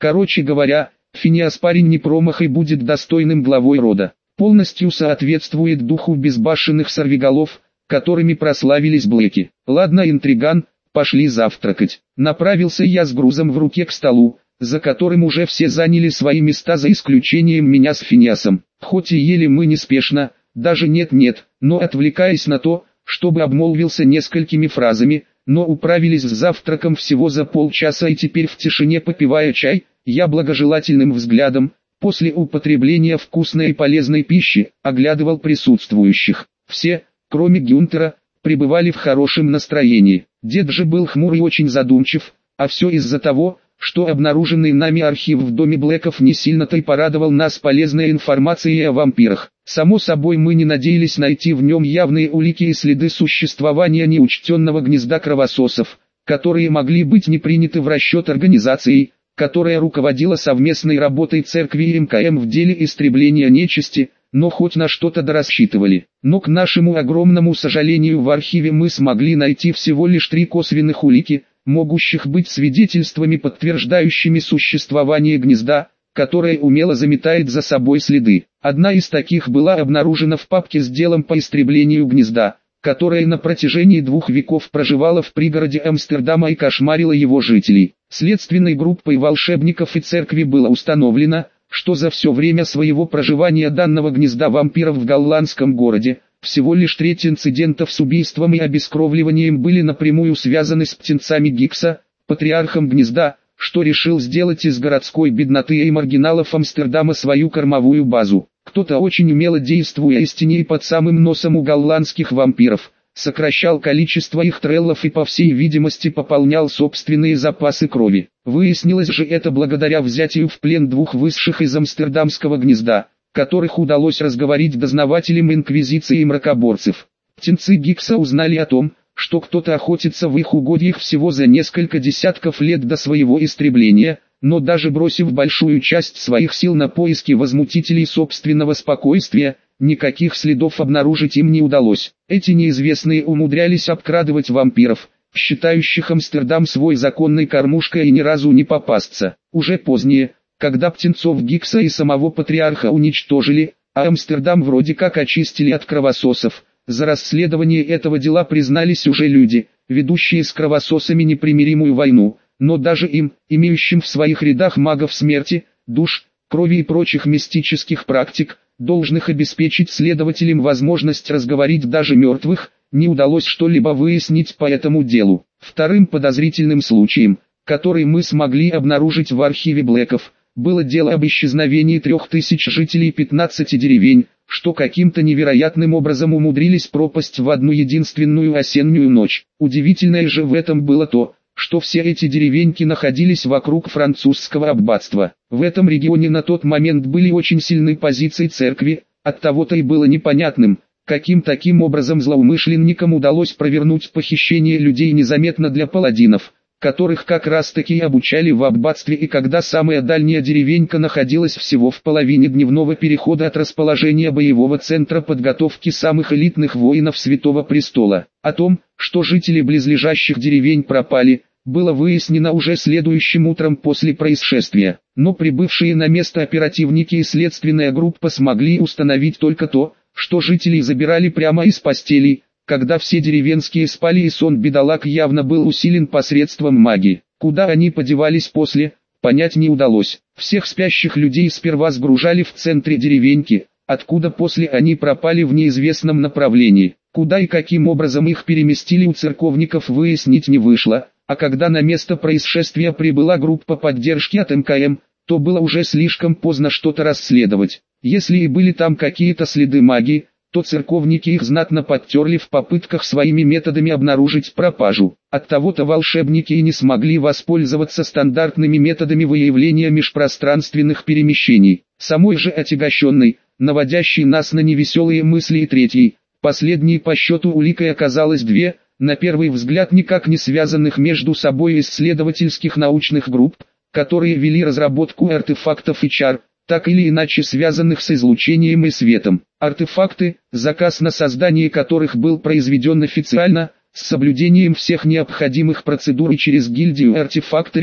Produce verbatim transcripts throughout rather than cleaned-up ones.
Короче говоря, Финиас парень не промах и будет достойным главой рода. Полностью соответствует духу безбашенных сорвиголов, которыми прославились Блэки. Ладно, интриган, пошли завтракать. Направился я с грузом в руке к столу, за которым уже все заняли свои места за исключением меня с Финиасом. Хоть и ели мы неспешно, даже нет-нет, но отвлекаясь на то, чтобы обмолвился несколькими фразами, но управились с завтраком всего за полчаса и теперь в тишине попивая чай, я благожелательным взглядом, после употребления вкусной и полезной пищи, оглядывал присутствующих. Все, кроме Гюнтера, пребывали в хорошем настроении. Дед же был хмур и очень задумчив, а все из-за того, что обнаруженный нами архив в доме Блэков не сильно-то и порадовал нас полезной информацией о вампирах. Само собой, мы не надеялись найти в нем явные улики и следы существования неучтенного гнезда кровососов, которые могли быть не приняты в расчет организацией, которая руководила совместной работой церкви и эм ка эм в деле истребления нечисти, но хоть на что-то дорассчитывали. Но к нашему огромному сожалению в архиве мы смогли найти всего лишь три косвенных улики, могущих быть свидетельствами, подтверждающими существование гнезда, которое умело заметает за собой следы. Одна из таких была обнаружена в папке с делом по истреблению гнезда, которое на протяжении двух веков проживало в пригороде Амстердама и кошмарило его жителей. Следственной группой волшебников и церкви было установлено, что за все время своего проживания данного гнезда вампиров в голландском городе, всего лишь треть инцидентов с убийством и обескровливанием были напрямую связаны с птенцами Гикса, патриархом гнезда, что решил сделать из городской бедноты и маргиналов Амстердама свою кормовую базу. Кто-то очень умело, действуя из теней под самым носом у голландских вампиров, сокращал количество их треллов и по всей видимости пополнял собственные запасы крови. Выяснилось же это благодаря взятию в плен двух высших из амстердамского гнезда, которых удалось разговорить дознавателям инквизиции и мракоборцев. Птенцы Гикса узнали о том, что кто-то охотится в их угодьях всего за несколько десятков лет до своего истребления, но даже бросив большую часть своих сил на поиски возмутителей собственного спокойствия, никаких следов обнаружить им не удалось. Эти неизвестные умудрялись обкрадывать вампиров, считающих Амстердам свой законной кормушкой, и ни разу не попасться. Уже позднее, когда птенцов Гикса и самого патриарха уничтожили, а Амстердам вроде как очистили от кровососов, за расследование этого дела признались уже люди, ведущие с кровососами непримиримую войну, но даже им, имеющим в своих рядах магов смерти, душ, крови и прочих мистических практик, должных обеспечить следователям возможность разговорить даже мертвых, не удалось что-либо выяснить по этому делу. Вторым подозрительным случаем, который мы смогли обнаружить в архиве Блэков, было дело об исчезновении трех тысяч жителей пятнадцати деревень, что каким-то невероятным образом умудрились пропасть в одну единственную осеннюю ночь. Удивительное же в этом было то, что все эти деревеньки находились вокруг французского аббатства. В этом регионе на тот момент были очень сильны позиции церкви, оттого-то и было непонятным, каким таким образом злоумышленникам удалось провернуть похищение людей незаметно для паладинов, которых как раз таки обучали в аббатстве, и когда самая дальняя деревенька находилась всего в половине дневного перехода от расположения боевого центра подготовки самых элитных воинов Святого Престола. О том, что жители близлежащих деревень пропали, было выяснено уже следующим утром после происшествия, но прибывшие на место оперативники и следственная группа смогли установить только то, что жителей забирали прямо из постелей, когда все деревенские спали, и сон бедолаг явно был усилен посредством магии. Куда они подевались после, понять не удалось. Всех спящих людей сперва сгружали в центре деревеньки, откуда после они пропали в неизвестном направлении. Куда и каким образом их переместили у церковников, выяснить не вышло, а когда на место происшествия прибыла группа поддержки от эм ка эм, то было уже слишком поздно что-то расследовать. Если и были там какие-то следы магии, то церковники их знатно подтерли в попытках своими методами обнаружить пропажу. Оттого-то волшебники и не смогли воспользоваться стандартными методами выявления межпространственных перемещений. Самой же отягощенной, наводящей нас на невеселые мысли и третьей, последней по счету уликой оказалось две, на первый взгляд никак не связанных между собой исследовательских научных групп, которые вели разработку артефактов и чар, так или иначе связанных с излучением и светом. Артефакты, заказ на создание которых был произведен официально, с соблюдением всех необходимых процедур и через гильдию артефакторики,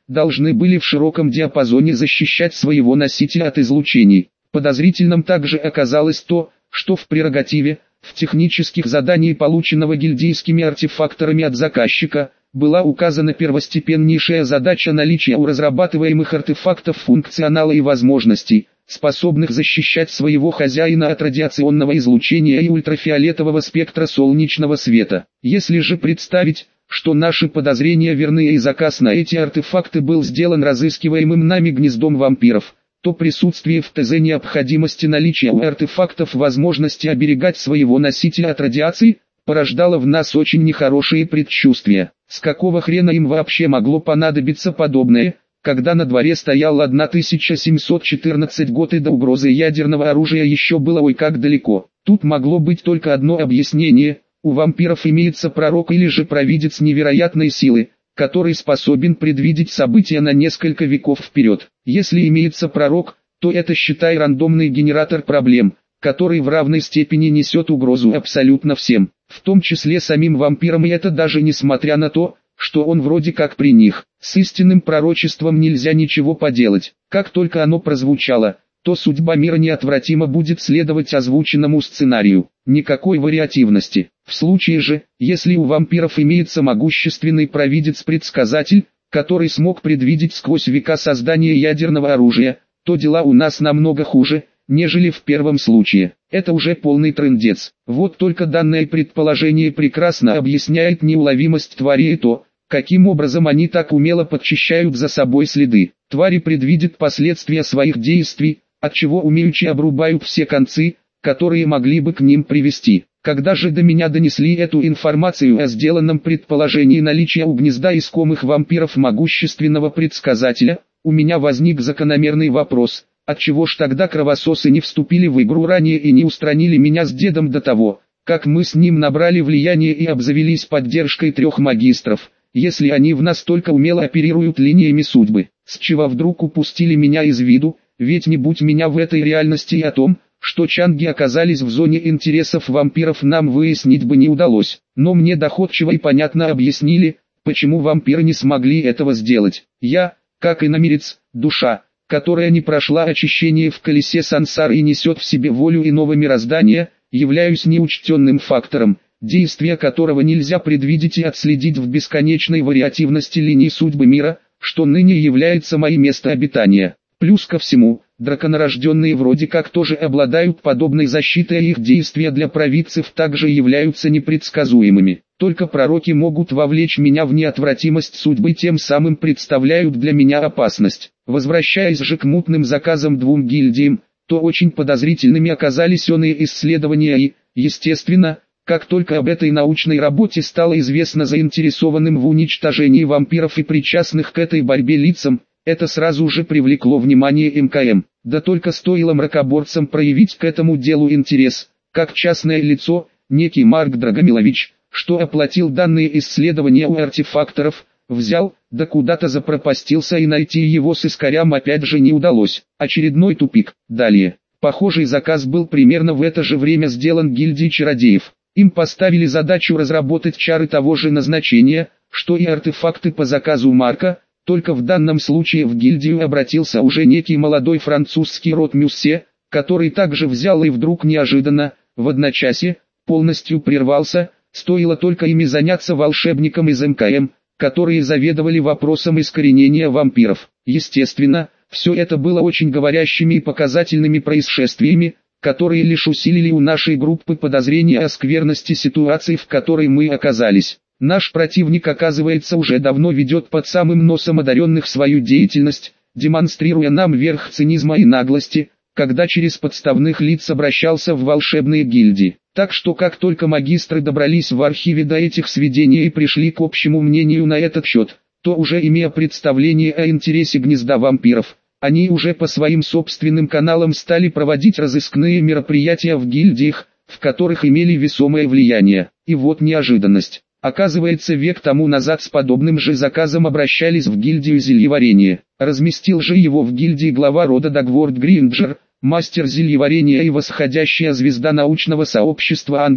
должны были в широком диапазоне защищать своего носителя от излучений. Подозрительным также оказалось то, что в прерогативе, в технических заданиях, полученного гильдейскими артефакторами от заказчика, была указана первостепеннейшая задача наличия у разрабатываемых артефактов функционала и возможностей, способных защищать своего хозяина от радиационного излучения и ультрафиолетового спектра солнечного света. Если же представить, что наши подозрения верны и заказ на эти артефакты был сделан разыскиваемым нами гнездом вампиров, то присутствие в ТЗ необходимости наличия у артефактов возможности оберегать своего носителя от радиации, порождало в нас очень нехорошие предчувствия. С какого хрена им вообще могло понадобиться подобное, когда на дворе стоял тысяча семьсот четырнадцатый год и до угрозы ядерного оружия еще было ой как далеко. Тут могло быть только одно объяснение: у вампиров имеется пророк или же провидец невероятной силы, который способен предвидеть события на несколько веков вперед. Если имеется пророк, то это, считай, рандомный генератор проблем, который в равной степени несет угрозу абсолютно всем, в том числе самим вампирам, и это даже несмотря на то, что он вроде как при них. С истинным пророчеством нельзя ничего поделать. Как только оно прозвучало, то судьба мира неотвратимо будет следовать озвученному сценарию. Никакой вариативности. В случае же, если у вампиров имеется могущественный провидец-предсказатель, который смог предвидеть сквозь века создание ядерного оружия, то дела у нас намного хуже, нежели в первом случае. Это уже полный трындец. Вот только данное предположение прекрасно объясняет неуловимость твари и то, каким образом они так умело подчищают за собой следы. Твари предвидят последствия своих действий, отчего умеючи обрубают все концы, которые могли бы к ним привести. Когда же до меня донесли эту информацию о сделанном предположении наличия у гнезда искомых вампиров могущественного предсказателя, у меня возник закономерный вопрос: отчего ж тогда кровососы не вступили в игру ранее и не устранили меня с дедом до того, как мы с ним набрали влияние и обзавелись поддержкой трех магистров, если они в настолько умело оперируют линиями судьбы? С чего вдруг упустили меня из виду? Ведь не будь меня в этой реальности и о том, что чанги оказались в зоне интересов вампиров, нам выяснить бы не удалось. Но мне доходчиво и понятно объяснили, почему вампиры не смогли этого сделать. Я, как иномирец, душа, которая не прошла очищение в колесе сансары и несет в себе волю иного мироздания, являюсь неучтенным фактором, действия которого нельзя предвидеть и отследить в бесконечной вариативности линий судьбы мира, что ныне является моим местом обитания. Плюс ко всему, драконорожденные вроде как тоже обладают подобной защитой, и их действия для провидцев также являются непредсказуемыми. Только пророки могут вовлечь меня в неотвратимость судьбы, тем самым представляют для меня опасность. Возвращаясь же к мутным заказам двум гильдиям, то очень подозрительными оказались оные исследования и, естественно, как только об этой научной работе стало известно заинтересованным в уничтожении вампиров и причастных к этой борьбе лицам, это сразу же привлекло внимание эм ка эм. Да только стоило мракоборцам проявить к этому делу интерес, как частное лицо, некий Марк Драгомилович, что оплатил данные исследования у артефакторов, взял, да куда-то запропастился, и найти его с искорям опять же не удалось. Очередной тупик. Далее. Похожий заказ был примерно в это же время сделан гильдией чародеев. Им поставили задачу разработать чары того же назначения, что и артефакты по заказу Марка, только в данном случае в гильдию обратился уже некий молодой французский род Мюссе, который также взял и вдруг неожиданно, в одночасье, полностью прервался, стоило только ими заняться волшебникам из эм ка эм, которые заведовали вопросом искоренения вампиров. Естественно, все это было очень говорящими и показательными происшествиями, которые лишь усилили у нашей группы подозрения о скверности ситуации, в которой мы оказались. Наш противник, оказывается, уже давно ведет под самым носом одаренных свою деятельность, демонстрируя нам верх цинизма и наглости, когда через подставных лиц обращался в волшебные гильдии. Так что как только магистры добрались в архиве до этих сведений и пришли к общему мнению на этот счет, то уже имея представление о интересе гнезда вампиров, они уже по своим собственным каналам стали проводить разыскные мероприятия в гильдиях, в которых имели весомое влияние. И вот неожиданность. Оказывается, век тому назад с подобным же заказом обращались в гильдию зельеварения. Разместил же его в гильдии глава рода Дагворд Гринджер, мастер зельеварения и восходящая звезда научного сообщества Англии,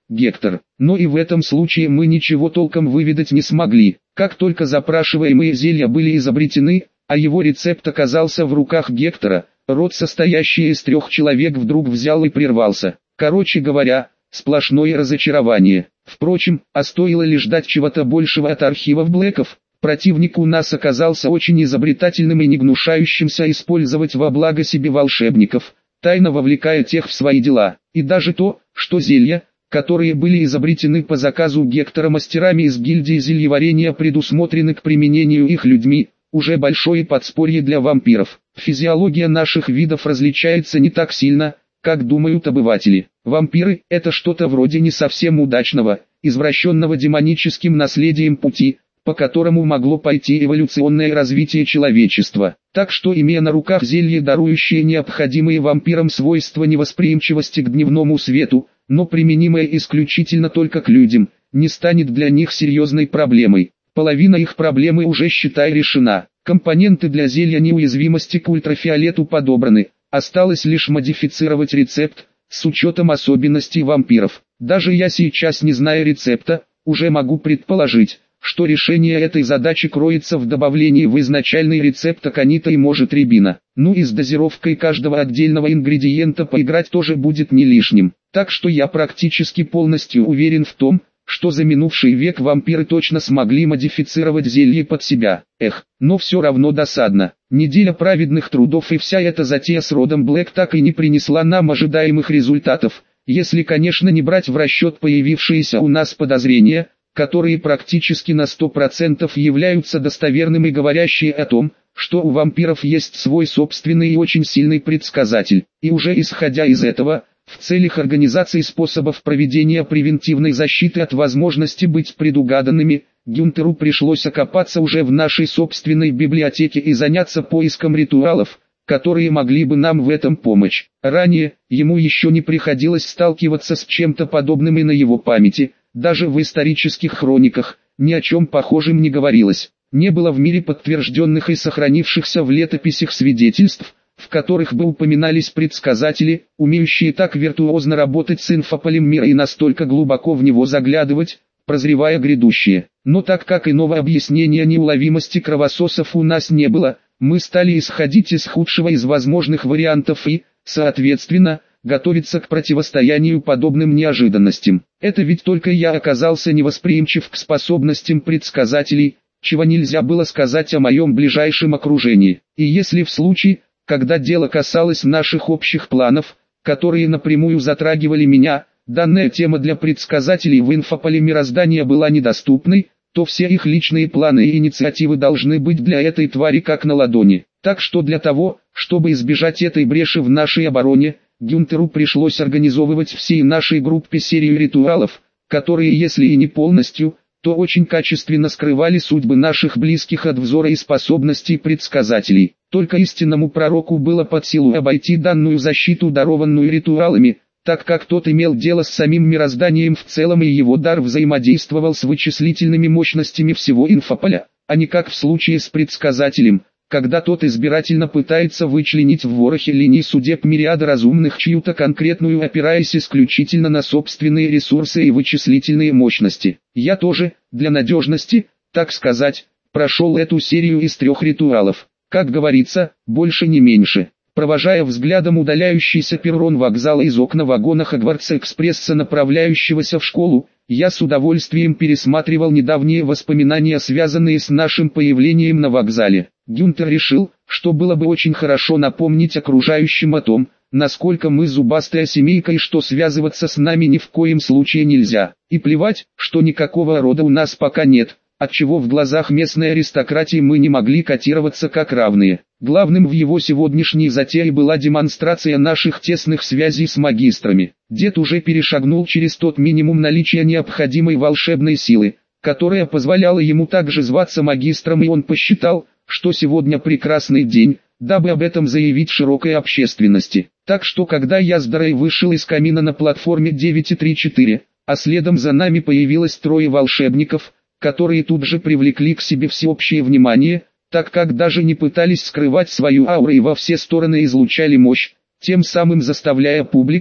Гектор. Но и в этом случае мы ничего толком выведать не смогли. Как только запрашиваемые зелья были изобретены, а его рецепт оказался в руках Гектора, род, состоящий из трех человек, вдруг взял и прервался. Короче говоря, сплошное разочарование. Впрочем, а стоило ли ждать чего-то большего от архивов Блэков? Противник у нас оказался очень изобретательным и не гнушающимся использовать во благо себе волшебников, тайно вовлекая тех в свои дела. И даже то, что зелья, которые были изобретены по заказу Гектора мастерами из гильдии зельеварения, предусмотрены к применению их людьми, уже большое подспорье для вампиров. Физиология наших видов различается не так сильно, как думают обыватели. Вампиры – это что-то вроде не совсем удачного, извращенного демоническим наследием пути, по которому могло пойти эволюционное развитие человечества. Так что, имея на руках зелье, дарующее необходимые вампирам свойства невосприимчивости к дневному свету, но применимое исключительно только к людям, не станет для них серьезной проблемой. Половина их проблемы уже, считай, решена. Компоненты для зелья неуязвимости к ультрафиолету подобраны, осталось лишь модифицировать рецепт, с учетом особенностей вампиров. Даже я сейчас, не зная рецепта, уже могу предположить, что решение этой задачи кроется в добавлении в изначальный рецепт аконита и может рябина. Ну и с дозировкой каждого отдельного ингредиента поиграть тоже будет не лишним. Так что я практически полностью уверен в том, что за минувший век вампиры точно смогли модифицировать зелье под себя. Эх, но все равно досадно. Неделя праведных трудов и вся эта затея с родом Блэк так и не принесла нам ожидаемых результатов, если, конечно, не брать в расчет появившиеся у нас подозрения, которые практически на сто процентов являются достоверными и говорящие о том, что у вампиров есть свой собственный и очень сильный предсказатель. И уже исходя из этого, в целях организации способов проведения превентивной защиты от возможности быть предугаданными, Гюнтеру пришлось окопаться уже в нашей собственной библиотеке и заняться поиском ритуалов, которые могли бы нам в этом помочь. Ранее, ему еще не приходилось сталкиваться с чем-то подобным и на его памяти, даже в исторических хрониках, ни о чем похожем не говорилось. Не было в мире подтвержденных и сохранившихся в летописях свидетельств, в которых бы упоминались предсказатели, умеющие так виртуозно работать с инфополем мира и настолько глубоко в него заглядывать, прозревая грядущее. Но так как иного объяснения неуловимости кровососов у нас не было, мы стали исходить из худшего из возможных вариантов и, соответственно, готовиться к противостоянию подобным неожиданностям. Это ведь только я оказался невосприимчив к способностям предсказателей, чего нельзя было сказать о моем ближайшем окружении. И если в случае, когда дело касалось наших общих планов, которые напрямую затрагивали меня, данная тема для предсказателей в инфополе мироздания была недоступной, то все их личные планы и инициативы должны быть для этой твари как на ладони. Так что для того, чтобы избежать этой бреши в нашей обороне, Гюнтеру пришлось организовывать всей нашей группе серию ритуалов, которые, если и не полностью, то очень качественно скрывали судьбы наших близких от взора и способностей предсказателей. Только истинному пророку было под силу обойти данную защиту, дарованную ритуалами, так как тот имел дело с самим мирозданием в целом и его дар взаимодействовал с вычислительными мощностями всего инфополя, а не как в случае с предсказателем, когда тот избирательно пытается вычленить в ворохе линий судеб мириады разумных чью-то конкретную, опираясь исключительно на собственные ресурсы и вычислительные мощности. Я тоже, для надежности, так сказать, прошел эту серию из трех ритуалов. Как говорится, больше не меньше. Провожая взглядом удаляющийся перрон вокзала из окна вагона Хогвартс-экспресса, направляющегося в школу, я с удовольствием пересматривал недавние воспоминания, связанные с нашим появлением на вокзале. Гюнтер решил, что было бы очень хорошо напомнить окружающим о том, насколько мы зубастая семейка и что связываться с нами ни в коем случае нельзя. И плевать, что никакого рода у нас пока нет, отчего в глазах местной аристократии мы не могли котироваться как равные. Главным в его сегодняшней затее была демонстрация наших тесных связей с магистрами. Дед уже перешагнул через тот минимум наличия необходимой волшебной силы, которая позволяла ему также зваться магистром, и он посчитал, что сегодня прекрасный день, дабы об этом заявить широкой общественности. Так что когда я с Дарой вышел из камина на платформе девять три четыре, а следом за нами появилось трое волшебников, которые тут же привлекли к себе всеобщее внимание, так как даже не пытались скрывать свою ауру и во все стороны излучали мощь, тем самым заставляя публику,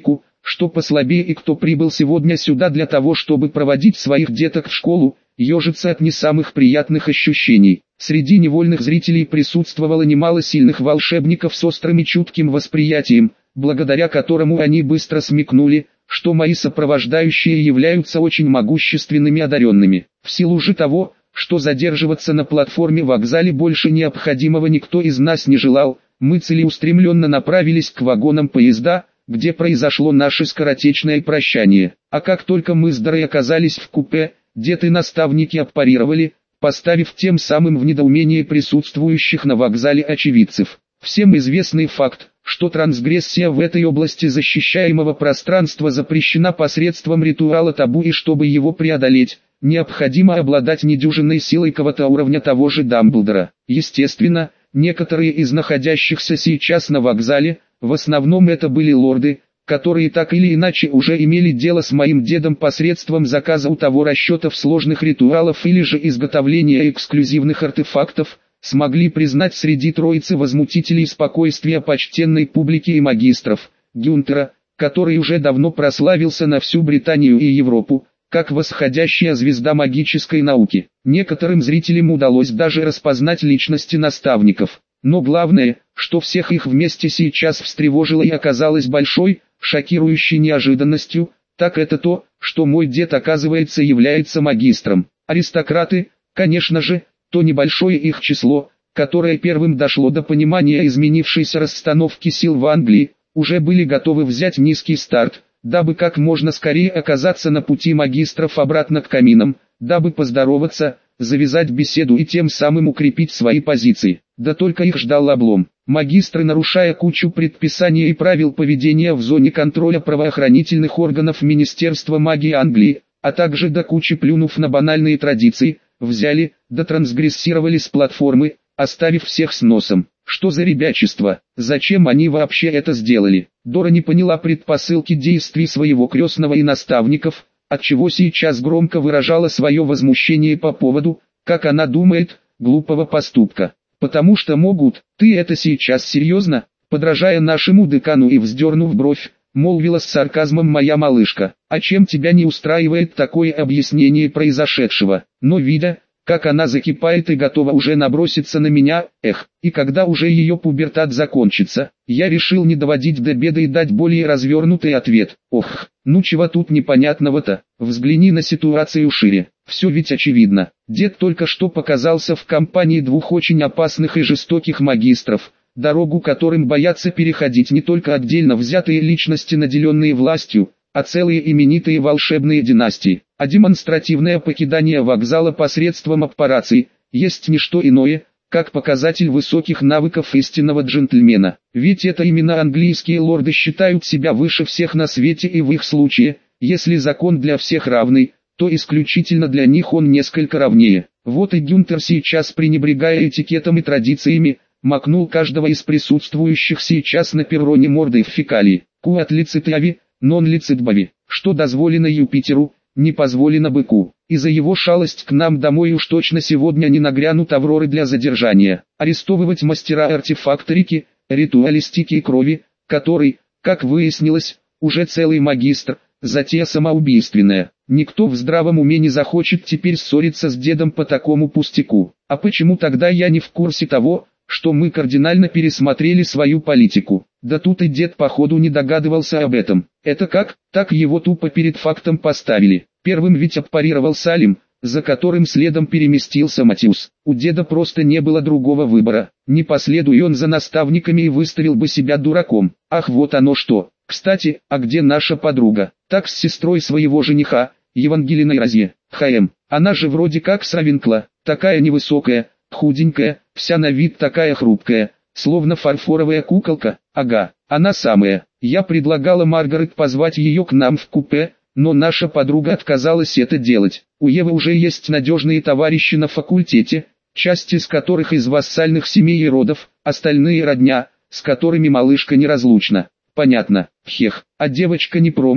что послабее и кто прибыл сегодня сюда для того, чтобы проводить своих деток в школу, ежится от не самых приятных ощущений. Среди невольных зрителей присутствовало немало сильных волшебников с острым и чутким восприятием, благодаря которому они быстро смекнули, что мои сопровождающие являются очень могущественными одаренными. В силу же того, что задерживаться на платформе вокзале больше необходимого никто из нас не желал, мы целеустремленно направились к вагонам поезда, где произошло наше скоротечное прощание. А как только мы с Дарой оказались в купе, дед и наставники аппарировали, поставив тем самым в недоумение присутствующих на вокзале очевидцев. Всем известный факт, что трансгрессия в этой области защищаемого пространства запрещена посредством ритуала табу, и чтобы его преодолеть, необходимо обладать недюжинной силой кого-то уровня того же Дамблдора. Естественно, некоторые из находящихся сейчас на вокзале, в основном это были лорды, которые так или иначе уже имели дело с моим дедом посредством заказа у того расчетов сложных ритуалов или же изготовления эксклюзивных артефактов, смогли признать среди троицы возмутителей спокойствия почтенной публики и магистров, Гюнтера, который уже давно прославился на всю Британию и Европу, как восходящая звезда магической науки. Некоторым зрителям удалось даже распознать личности наставников. Но главное, что всех их вместе сейчас встревожило и оказалось большой, шокирующей неожиданностью, так это то, что мой дед, оказывается, является магистром. Аристократы, конечно же, то небольшое их число, которое первым дошло до понимания изменившейся расстановки сил в Англии, уже были готовы взять низкий старт, дабы как можно скорее оказаться на пути магистров обратно к каминам, дабы поздороваться, завязать беседу и тем самым укрепить свои позиции. Да только их ждал облом. Магистры, нарушая кучу предписаний и правил поведения в зоне контроля правоохранительных органов Министерства магии Англии, а также до кучи плюнув на банальные традиции, взяли, да трансгрессировали с платформы, оставив всех с носом. Что за ребячество? Зачем они вообще это сделали? Дора не поняла предпосылки действий своего крестного и наставников, отчего сейчас громко выражала свое возмущение по поводу, как она думает, глупого поступка. «Потому что могут, ты это сейчас серьезно?» Подражая нашему декану и вздернув бровь, молвила с сарказмом моя малышка. «А чем тебя не устраивает такое объяснение произошедшего?» Но видя, как она закипает и готова уже наброситься на меня, эх, и когда уже ее пубертат закончится, я решил не доводить до беды и дать более развернутый ответ. Ох, ну чего тут непонятного-то, взгляни на ситуацию шире, все ведь очевидно. Дед только что показался в компании двух очень опасных и жестоких магистров, дорогу которым боятся переходить не только отдельно взятые личности, наделенные властью, а целые именитые волшебные династии. А демонстративное покидание вокзала посредством аппарации есть не что иное, как показатель высоких навыков истинного джентльмена. Ведь это именно английские лорды считают себя выше всех на свете, и в их случае, если закон для всех равный, то исключительно для них он несколько равнее. Вот и Гюнтер сейчас, пренебрегая этикетом и традициями, макнул каждого из присутствующих сейчас на перроне мордой в фекалии. Куат лицитави, нон лицитбави, что дозволено Юпитеру, не позволено быку. И за его шалость к нам домой уж точно сегодня не нагрянут авроры для задержания. Арестовывать мастера-артефакторики, ритуалистики и крови, который, как выяснилось, уже целый магистр, затея самоубийственная. Никто в здравом уме не захочет теперь ссориться с дедом по такому пустяку. А почему тогда я не в курсе того, что мы кардинально пересмотрели свою политику? Да тут и дед походу не догадывался об этом. Это как? Так его тупо перед фактом поставили. Первым ведь аппарировал Салим, за которым следом переместился Матиус. У деда просто не было другого выбора. Не последуй он за наставниками и выставил бы себя дураком. Ах, вот оно что. Кстати, а где наша подруга? Так с сестрой своего жениха, Евангелиной Розье. Ха-эм, она же вроде как Сравинкла, такая невысокая, худенькая, вся на вид такая хрупкая, словно фарфоровая куколка. Ага, она самая. Я предлагала Маргарет позвать ее к нам в купе, но наша подруга отказалась это делать. У Евы уже есть надежные товарищи на факультете, часть из которых из вассальных семей и родов, остальные родня, с которыми малышка неразлучна. Понятно, хех, а девочка не промах,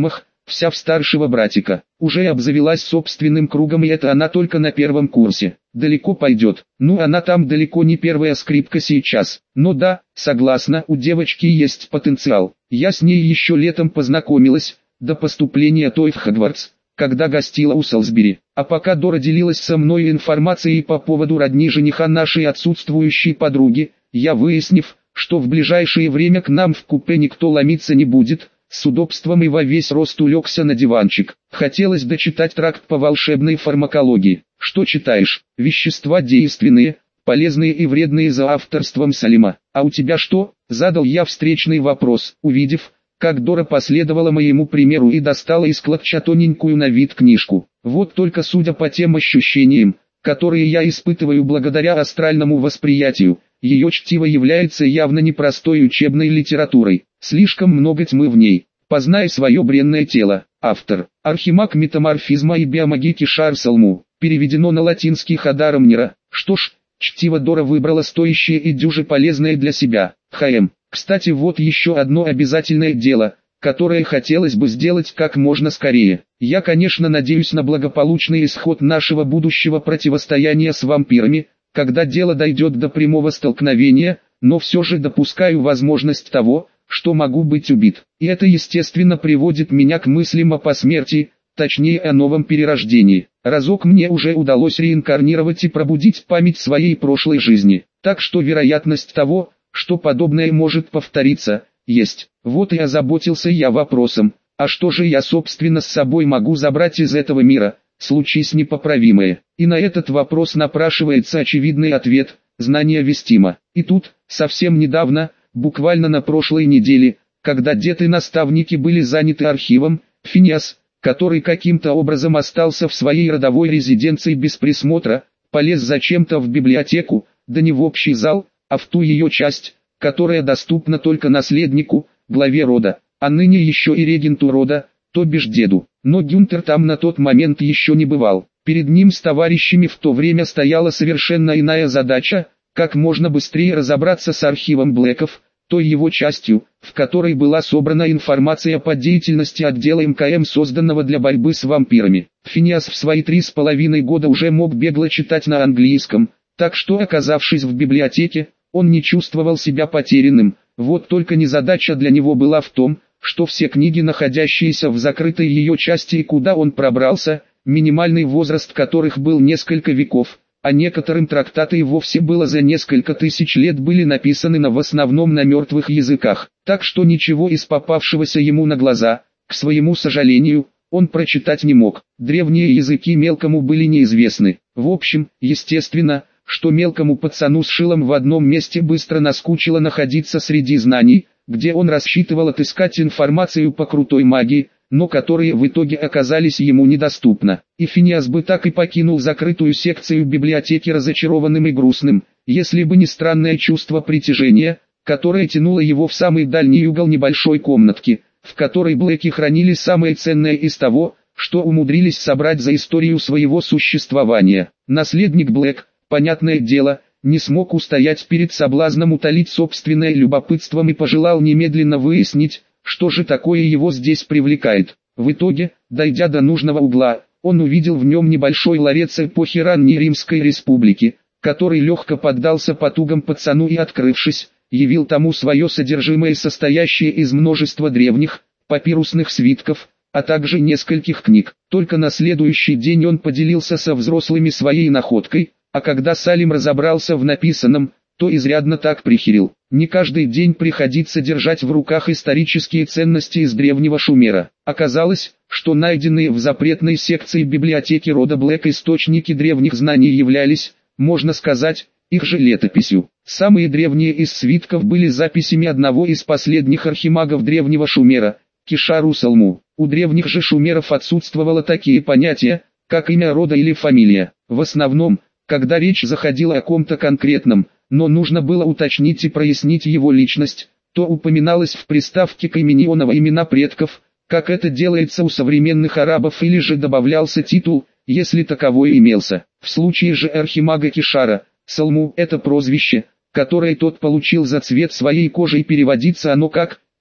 вся в старшего братика. Уже обзавелась собственным кругом, и это она только на первом курсе. Далеко пойдет. Ну, она там далеко не первая скрипка сейчас. Но да, согласна, у девочки есть потенциал. Я с ней еще летом познакомилась, до поступления той в Хогвартс, когда гостила у Солсбери. А пока Дора делилась со мной информацией по поводу родни жениха нашей отсутствующей подруги, я, выяснив, что в ближайшее время к нам в купе никто ломиться не будет, с удобством и во весь рост улегся на диванчик. Хотелось дочитать тракт по волшебной фармакологии. Что читаешь? Вещества действенные, полезные и вредные, за авторством Салима. А у тебя что? Задал я встречный вопрос, увидев, как Дора последовала моему примеру и достала из клатча тоненькую на вид книжку. Вот только судя по тем ощущениям, которые я испытываю благодаря астральному восприятию, ее чтиво является явно непростой учебной литературой. Слишком много тьмы в ней. Познай свое бренное тело. Автор. Архимаг метаморфизма и биомагики Кишар Салму. Переведено на латинский Хадаром Нера. Что ж, чтиво Дора выбрала стоящее и дюже полезное для себя. ХМ. Кстати, вот еще одно обязательное дело, которое хотелось бы сделать как можно скорее. Я, конечно, надеюсь на благополучный исход нашего будущего противостояния с вампирами, когда дело дойдет до прямого столкновения, но все же допускаю возможность того, что могу быть убит. И это, естественно, приводит меня к мыслям о посмертии, точнее о новом перерождении. Разок мне уже удалось реинкарнировать и пробудить память своей прошлой жизни, так что вероятность того, что подобное может повториться, есть. Вот и озаботился я вопросом, а что же я собственно с собой могу забрать из этого мира, случись непоправимое. И на этот вопрос напрашивается очевидный ответ – знание Вестима. И тут, совсем недавно, буквально на прошлой неделе, когда дед и наставники были заняты архивом, Финиас, который каким-то образом остался в своей родовой резиденции без присмотра, полез зачем-то в библиотеку, да не в общий зал, а в ту ее часть, которая доступна только наследнику, главе рода, а ныне еще и регенту рода, то бишь деду. Но Гюнтер там на тот момент еще не бывал. Перед ним с товарищами в то время стояла совершенно иная задача, как можно быстрее разобраться с архивом Блэков, той его частью, в которой была собрана информация по деятельности отдела эм ка эм, созданного для борьбы с вампирами. Финиас в свои три с половиной года уже мог бегло читать на английском, так что, оказавшись в библиотеке, он не чувствовал себя потерянным. Вот только незадача для него была в том, что все книги, находящиеся в закрытой ее части и куда он пробрался, минимальный возраст которых был несколько веков, а некоторым трактаты и вовсе было за несколько тысяч лет, были написаны на в основном на мертвых языках, так что ничего из попавшегося ему на глаза, к своему сожалению, он прочитать не мог. Древние языки мелкому были неизвестны. В общем, естественно, что мелкому пацану с шилом в одном месте быстро наскучило находиться среди знаний, где он рассчитывал отыскать информацию по крутой магии, но которые в итоге оказались ему недоступны. И Финиас бы так и покинул закрытую секцию библиотеки разочарованным и грустным, если бы не странное чувство притяжения, которое тянуло его в самый дальний угол небольшой комнатки, в которой Блэки хранили самое ценное из того, что умудрились собрать за историю своего существования. Наследник Блэк, понятное дело, не смог устоять перед соблазном утолить собственное любопытством и пожелал немедленно выяснить, что же такое его здесь привлекает. В итоге, дойдя до нужного угла, он увидел в нем небольшой ларец эпохи ранней Римской Республики, который легко поддался потугам пацану и, открывшись, явил тому свое содержимое, состоящее из множества древних, папирусных свитков, а также нескольких книг. Только на следующий день он поделился со взрослыми своей находкой, а когда Салим разобрался в написанном, то изрядно так прихерил. Не каждый день приходится держать в руках исторические ценности из древнего Шумера. Оказалось, что найденные в запретной секции библиотеки рода Блэк источники древних знаний являлись, можно сказать, их же летописью. Самые древние из свитков были записями одного из последних архимагов древнего Шумера, Кишару Салму. У древних же шумеров отсутствовало такие понятия, как имя рода или фамилия. В основном, когда речь заходила о ком-то конкретном, но нужно было уточнить и прояснить его личность, то упоминалось в приставке к имени оного имена предков, как это делается у современных арабов, или же добавлялся титул, если таковой имелся. В случае же архимага Кишара, Салму — это прозвище, которое тот получил за цвет своей кожи, и переводится оно как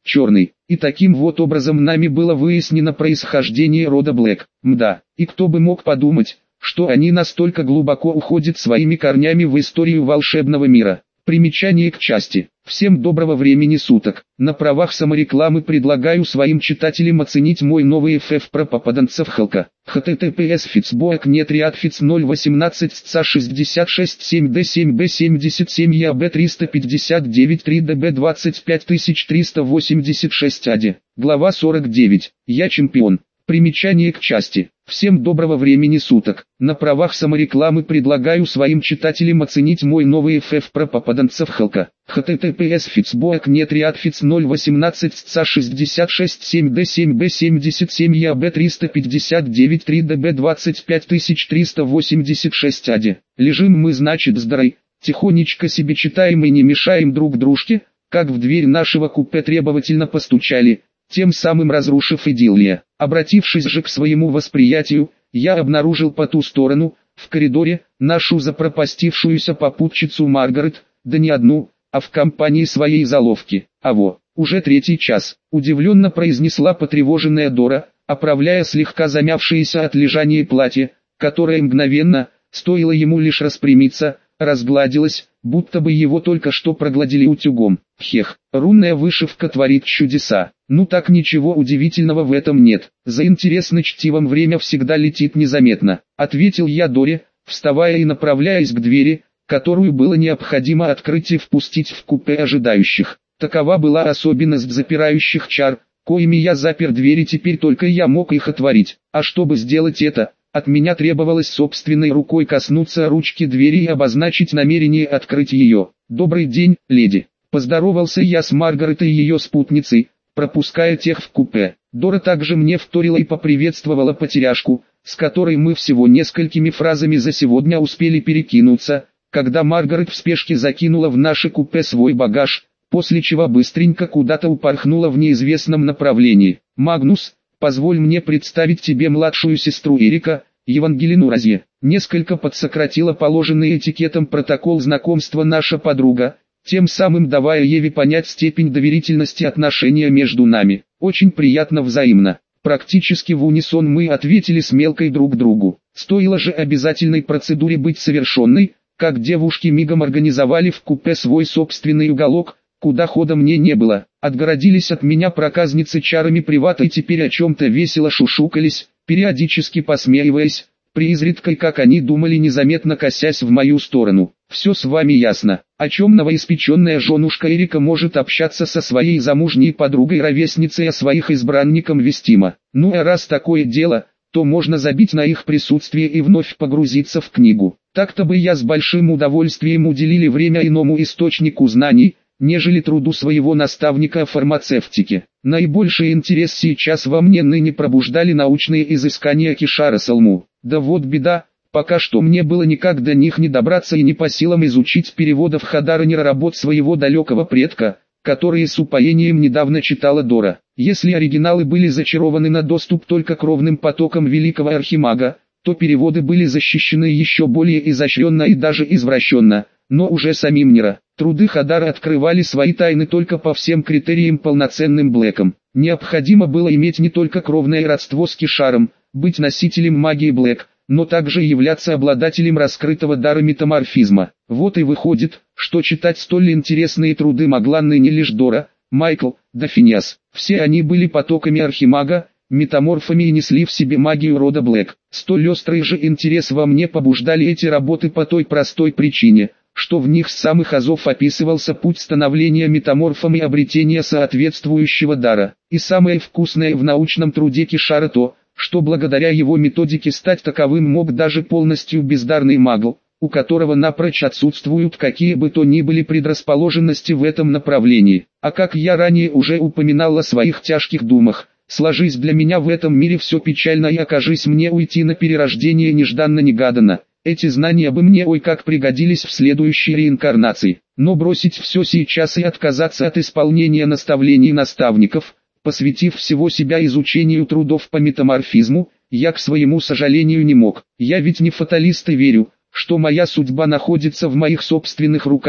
черный. И таким вот образом нами было выяснено происхождение рода Блэк. Мда, и кто бы мог подумать, что они настолько глубоко уходят своими корнями в историю волшебного мира. Примечание к части. Всем доброго времени суток. На правах саморекламы предлагаю своим читателям оценить мой новый эф эф про попаданцев Халка. https фицбоек нет риадфиц ноль восемнадцать сца шестьдесят шесть семь д семь б семьдесят семь яб триста пятьдесят девять три дб двадцать пять триста восемьдесят шесть ади. Глава сорок девять. Я чемпион. Примечание к части. Всем доброго времени суток. На правах саморекламы предлагаю своим читателям оценить мой новый эф эф про попаданцев Халка. https фицбоек нет риадфиц ноль восемнадцать сца шестьдесят шесть семь д семь б семьдесят семь яб триста пятьдесят девять три дб двадцать пять триста восемьдесят шесть ади. Лежим мы, значит, здорой, тихонечко себе читаем и не мешаем друг дружке, как в дверь нашего купе требовательно постучали, тем самым разрушив идиллия. Обратившись же к своему восприятию, я обнаружил по ту сторону, в коридоре, нашу запропастившуюся попутчицу Маргарет, да не одну, а в компании своей заловки. «Аво, уже третий час», — удивленно произнесла потревоженная Дора, оправляя слегка замявшееся от лежания платье, которое мгновенно, стоило ему лишь распрямиться, разгладилось, будто бы его только что прогладили утюгом. Хех, рунная вышивка творит чудеса. Ну так ничего удивительного в этом нет. За интересным чтивом время всегда летит незаметно, ответил я Доре, вставая и направляясь к двери, которую было необходимо открыть и впустить в купе ожидающих. Такова была особенность запирающих чар, коими я запер двери, теперь только я мог их отворить. А чтобы сделать это, от меня требовалось собственной рукой коснуться ручки двери и обозначить намерение открыть ее. «Добрый день, леди», — поздоровался я с Маргарет и ее спутницей, пропуская тех в купе. Дора также мне вторила и поприветствовала потеряшку, с которой мы всего несколькими фразами за сегодня успели перекинуться, когда Маргарет в спешке закинула в наше купе свой багаж, после чего быстренько куда-то упорхнула в неизвестном направлении. «Магнус, позволь мне представить тебе младшую сестру Эрика, Евангелину Розье». Несколько подсократила положенный этикетом протокол знакомства наша подруга, тем самым давая Еве понять степень доверительности отношения между нами. «Очень приятно, взаимно». Практически в унисон мы ответили с Мелкой друг другу. Стоило же обязательной процедуре быть совершенной, как девушки мигом организовали в купе свой собственный уголок, куда хода мне не было. Отгородились от меня проказницы чарами привата и теперь о чем-то весело шушукались, периодически посмеиваясь, приизредкой, как они думали, незаметно косясь в мою сторону. «Все с вами ясно, о чем новоиспеченная женушка Эрика может общаться со своей замужней подругой-ровесницей о своих избранником вестимо. Ну а раз такое дело, то можно забить на их присутствие и вновь погрузиться в книгу. Так-то бы я с большим удовольствием уделили время иному источнику знаний, нежели труду своего наставника о фармацевтике. Наибольший интерес сейчас во мне ныне пробуждали научные изыскания Кишара Салму. Да вот беда, пока что мне было никак до них не добраться и не по силам изучить переводов Хадаранера работ своего далекого предка, которые с упоением недавно читала Дора. Если оригиналы были зачарованы на доступ только кровным потоком великого архимага, то переводы были защищены еще более изощренно и даже извращенно, но уже самим Нера. Труды Хадара открывали свои тайны только по всем критериям полноценным Блэком. Необходимо было иметь не только кровное родство с Кишаром, быть носителем магии Блэк, но также являться обладателем раскрытого дара метаморфизма. Вот и выходит, что читать столь интересные труды могла ныне лишь Дора, Майкл, да Финиас. Все они были потоками архимага, метаморфами и несли в себе магию рода Блэк. Столь острый же интерес во мне побуждали эти работы по той простой причине, что в них с самых азов описывался путь становления метаморфом и обретения соответствующего дара. И самое вкусное в научном труде Кишара то, что благодаря его методике стать таковым мог даже полностью бездарный магл, у которого напрочь отсутствуют какие бы то ни были предрасположенности в этом направлении. А как я ранее уже упоминал о своих тяжких думах, сложись для меня в этом мире все печально и окажись мне уйти на перерождение нежданно-негаданно, эти знания бы мне ой как пригодились в следующей реинкарнации. Но бросить все сейчас и отказаться от исполнения наставлений наставников, посвятив всего себя изучению трудов по метаморфизму, я к своему сожалению не мог. Я ведь не фаталист и верю, что моя судьба находится в моих собственных руках,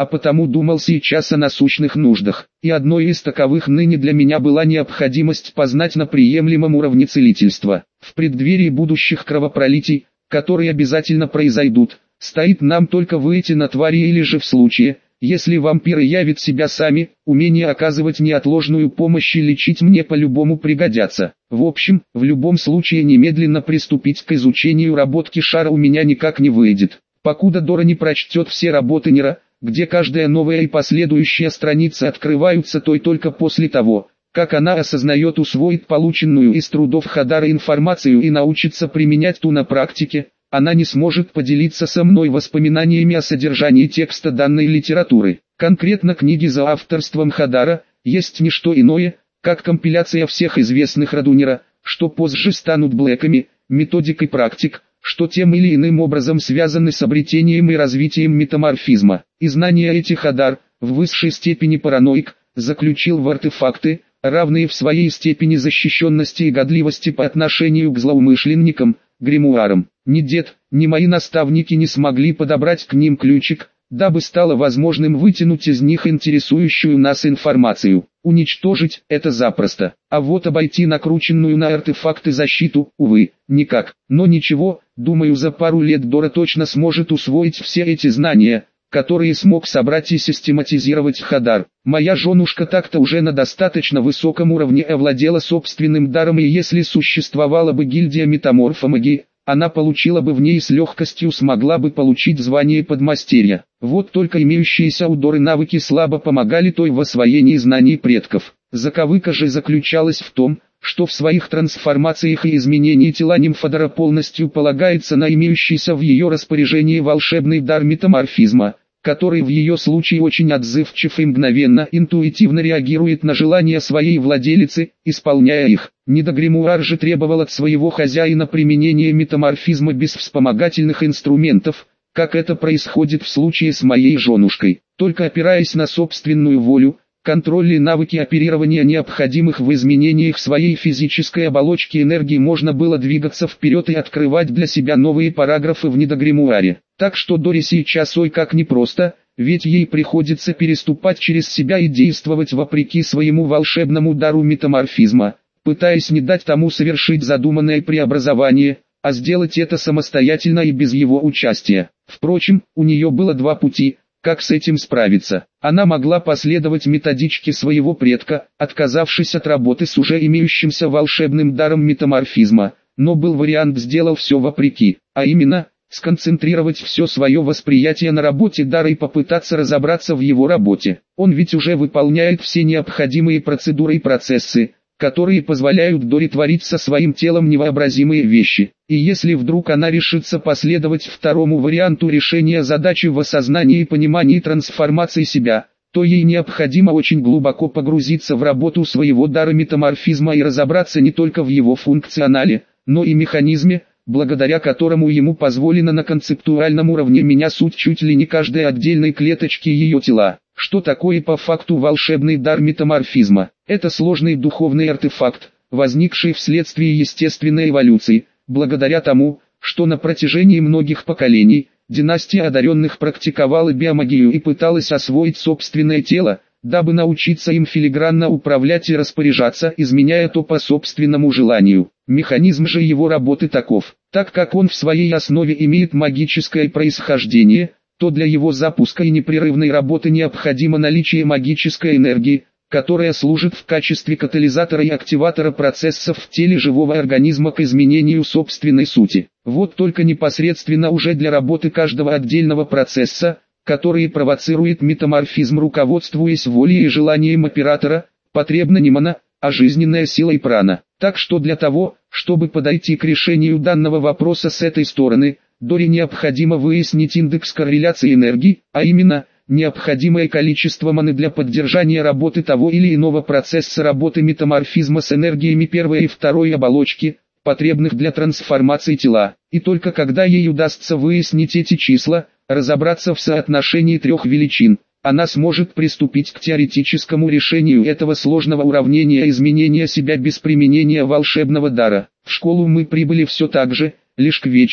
а потому думал сейчас о насущных нуждах. И одной из таковых ныне для меня была необходимость познать на приемлемом уровне целительства. В преддверии будущих кровопролитий, которые обязательно произойдут, стоит нам только выйти на твари или же в случае, если вампиры явят себя сами, умение оказывать неотложную помощь и лечить мне по-любому пригодятся. В общем, в любом случае немедленно приступить к изучению работ Кишара у меня никак не выйдет. Покуда Дора не прочтет все работы Нера, где каждая новая и последующая страница открываются той только после того, как она осознает, усвоит полученную из трудов Хадара информацию и научится применять ту на практике, она не сможет поделиться со мной воспоминаниями о содержании текста данной литературы. Конкретно книги за авторством Хадара есть не что иное, как компиляция всех известных Радунера, что позже станут Блэками, методик и практик, что тем или иным образом связаны с обретением и развитием метаморфизма. И знания этих Хадар, в высшей степени параноик, заключил в артефакты, равные в своей степени защищенности и годливости по отношению к злоумышленникам, гримуарам. Ни дед, ни мои наставники не смогли подобрать к ним ключик, дабы стало возможным вытянуть из них интересующую нас информацию. Уничтожить – это запросто, а вот обойти накрученную на артефакты защиту, увы, никак. Но ничего, думаю, за пару лет Дора точно сможет усвоить все эти знания, которые смог собрать и систематизировать Хадар. Моя женушка так-то уже на достаточно высоком уровне овладела собственным даром, и если существовала бы гильдия метаморфомагии, она получила бы в ней с легкостью смогла бы получить звание подмастерья. Вот только имеющиеся у Доры навыки слабо помогали той в освоении знаний предков. Заковыка же заключалась в том, что в своих трансформациях и изменении тела нимфодора полностью полагается на имеющийся в ее распоряжении волшебный дар метаморфизма, который в ее случае очень отзывчив и мгновенно интуитивно реагирует на желания своей владелицы, исполняя их. Недогримуар же требовал от своего хозяина применения метаморфизма без вспомогательных инструментов, как это происходит в случае с моей женушкой. Только опираясь на собственную волю, контроль и навыки оперирования необходимых в изменениях своей физической оболочки энергии можно было двигаться вперед и открывать для себя новые параграфы в недогримуаре. Так что Доре сейчас ой как непросто, ведь ей приходится переступать через себя и действовать вопреки своему волшебному дару метаморфизма, пытаясь не дать тому совершить задуманное преобразование, а сделать это самостоятельно и без его участия. Впрочем, у нее было два пути, как с этим справиться. Она могла последовать методичке своего предка, отказавшись от работы с уже имеющимся волшебным даром метаморфизма, но был вариант сделал все вопреки, а именно, сконцентрировать все свое восприятие на работе дара и попытаться разобраться в его работе. Он ведь уже выполняет все необходимые процедуры и процессы, которые позволяют Доре творить со своим телом невообразимые вещи. И если вдруг она решится последовать второму варианту решения задачи в осознании и понимании трансформации себя, то ей необходимо очень глубоко погрузиться в работу своего дара метаморфизма и разобраться не только в его функционале, но и механизме, благодаря которому ему позволено на концептуальном уровне менять суть чуть ли не каждой отдельной клеточки ее тела. Что такое по факту волшебный дар метаморфизма? Это сложный духовный артефакт, возникший вследствие естественной эволюции, благодаря тому, что на протяжении многих поколений, династия одаренных практиковала биомагию и пыталась освоить собственное тело, дабы научиться им филигранно управлять и распоряжаться, изменяя то по собственному желанию. Механизм же его работы таков: так как он в своей основе имеет магическое происхождение, то для его запуска и непрерывной работы необходимо наличие магической энергии, которая служит в качестве катализатора и активатора процессов в теле живого организма к изменению собственной сути. Вот только непосредственно уже для работы каждого отдельного процесса, который провоцирует метаморфизм, руководствуясь волей и желанием оператора, потребна не мана, а жизненная сила и прана. Так что для того, чтобы подойти к решению данного вопроса с этой стороны, Доре необходимо выяснить индекс корреляции энергии, а именно, необходимое количество маны для поддержания работы того или иного процесса работы метаморфизма с энергиями первой и второй оболочки, потребных для трансформации тела. И только когда ей удастся выяснить эти числа, разобраться в соотношении трех величин, она сможет приступить к теоретическому решению этого сложного уравнения изменения себя без применения волшебного дара. В школу мы прибыли все так же, лишь к вечеру,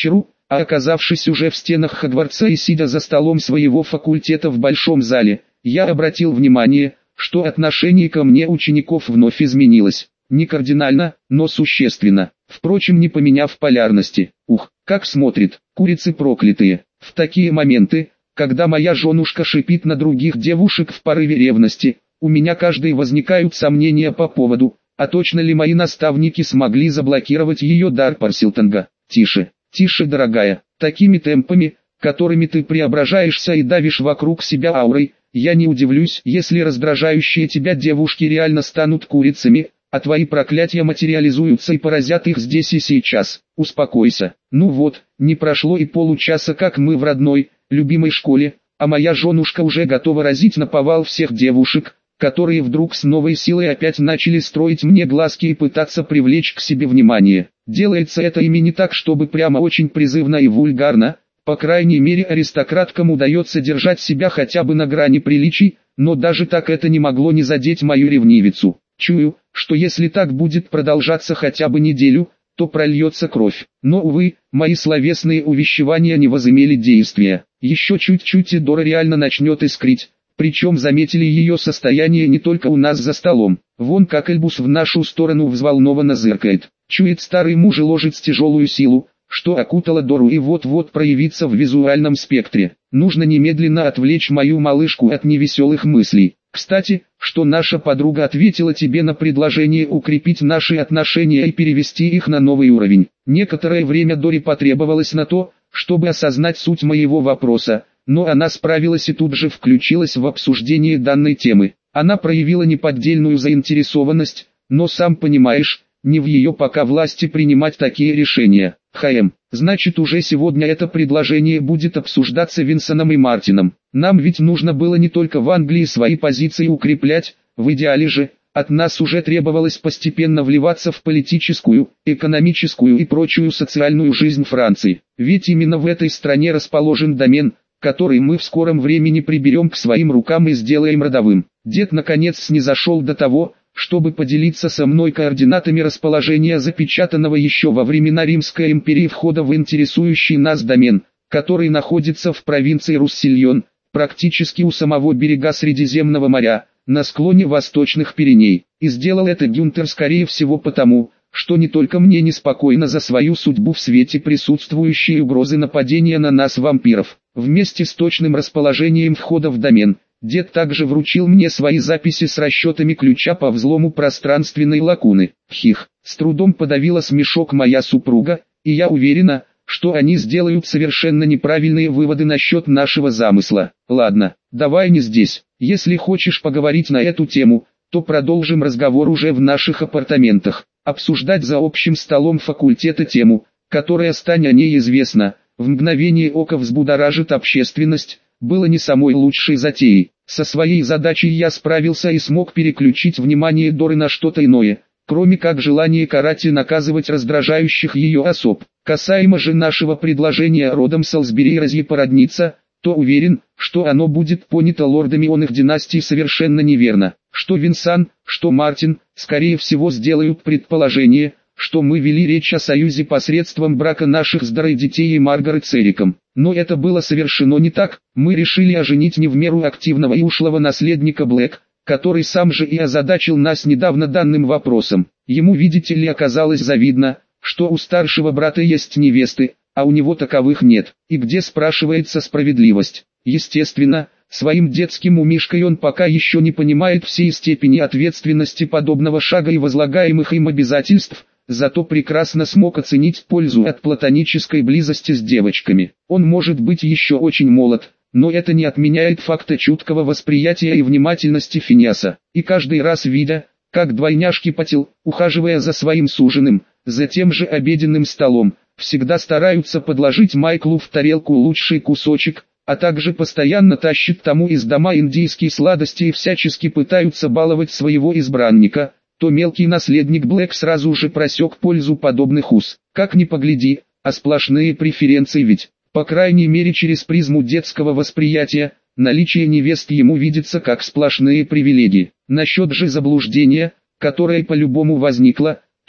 а оказавшись уже в стенах Хогвартса и сидя за столом своего факультета в большом зале, я обратил внимание, что отношение ко мне учеников вновь изменилось. Не кардинально, но существенно, впрочем не поменяв полярности. Ух, как смотрит, курицы проклятые. В такие моменты, когда моя женушка шипит на других девушек в порыве ревности, у меня каждый возникают сомнения по поводу, а точно ли мои наставники смогли заблокировать ее дар Парселтонга. Тише, тише, дорогая, такими темпами, которыми ты преображаешься и давишь вокруг себя аурой, я не удивлюсь, если раздражающие тебя девушки реально станут курицами, а твои проклятия материализуются и поразят их здесь и сейчас. Успокойся. Ну вот, не прошло и получаса, как мы в родной, любимой школе, а моя женушка уже готова разить наповал всех девушек, которые вдруг с новой силой опять начали строить мне глазки и пытаться привлечь к себе внимание. Делается это ими не так, чтобы прямо очень призывно и вульгарно, по крайней мере аристократкам удается держать себя хотя бы на грани приличий, но даже так это не могло не задеть мою ревнивицу. Чую, что если так будет продолжаться хотя бы неделю, то прольется кровь. Но, увы, мои словесные увещевания не возымели действия. Еще чуть-чуть и Дора реально начнет искрить, причем заметили ее состояние не только у нас за столом. Вон как Эльбус в нашу сторону взволнованно зыркает. Чует старый мужеложец тяжелую силу, что окутала Дору и вот-вот проявится в визуальном спектре. Нужно немедленно отвлечь мою малышку от невеселых мыслей. Кстати, что наша подруга ответила тебе на предложение укрепить наши отношения и перевести их на новый уровень. Некоторое время Доре потребовалось на то, чтобы осознать суть моего вопроса, но она справилась и тут же включилась в обсуждение данной темы. Она проявила неподдельную заинтересованность, но сам понимаешь, не в ее пока власти принимать такие решения. Хм, значит уже сегодня это предложение будет обсуждаться Винсоном и Мартином. Нам ведь нужно было не только в Англии свои позиции укреплять, в идеале же, от нас уже требовалось постепенно вливаться в политическую, экономическую и прочую социальную жизнь Франции. Ведь именно в этой стране расположен домен, который мы в скором времени приберем к своим рукам и сделаем родовым. Дед наконец снизошел до того, чтобы поделиться со мной координатами расположения запечатанного еще во времена Римской империи входа в интересующий нас домен, который находится в провинции Руссильон, практически у самого берега Средиземного моря, на склоне Восточных Пиреней. И сделал это Гюнтер скорее всего потому, что не только мне неспокойно за свою судьбу в свете присутствующей угрозы нападения на нас вампиров. Вместе с точным расположением входа в домен, дед также вручил мне свои записи с расчетами ключа по взлому пространственной лакуны. Хих, с трудом подавила смешок моя супруга, и я уверена, что они сделают совершенно неправильные выводы насчет нашего замысла. Ладно, давай не здесь. Если хочешь поговорить на эту тему, то продолжим разговор уже в наших апартаментах. Обсуждать за общим столом факультета тему, которая, стань о ней известна, в мгновение ока взбудоражит общественность, было не самой лучшей затеей. Со своей задачей я справился и смог переключить внимание Доры на что-то иное, кроме как желание карать и наказывать раздражающих ее особ. Касаемо же нашего предложения родом Солсбери и Розье породниться, то уверен, что оно будет понято лордами он их династии совершенно неверно. Что Винсан, что Мартин, скорее всего сделают предположение, что мы вели речь о союзе посредством брака наших с Дорой детей и Маргарет с Эриком. Но это было совершено не так, мы решили оженить не в меру активного и ушлого наследника Блэк, который сам же и озадачил нас недавно данным вопросом. Ему, видите ли, оказалось завидно, что у старшего брата есть невесты, а у него таковых нет. И где, спрашивается, справедливость? Естественно, своим детским умишкой он пока еще не понимает всей степени ответственности подобного шага и возлагаемых им обязательств, зато прекрасно смог оценить пользу от платонической близости с девочками. Он может быть еще очень молод, но это не отменяет факта чуткого восприятия и внимательности Финиаса. И каждый раз видя, как двойняшки Патил, ухаживая за своим суженым, за тем же обеденным столом, всегда стараются подложить Майклу в тарелку лучший кусочек, а также постоянно тащат тому из дома индийские сладости и всячески пытаются баловать своего избранника, то мелкий наследник Блэк сразу же просек пользу подобных уз. Как ни погляди, а сплошные преференции ведь, по крайней мере через призму детского восприятия, наличие невест ему видится как сплошные привилегии. Насчет же заблуждения, которое по-любому возникло,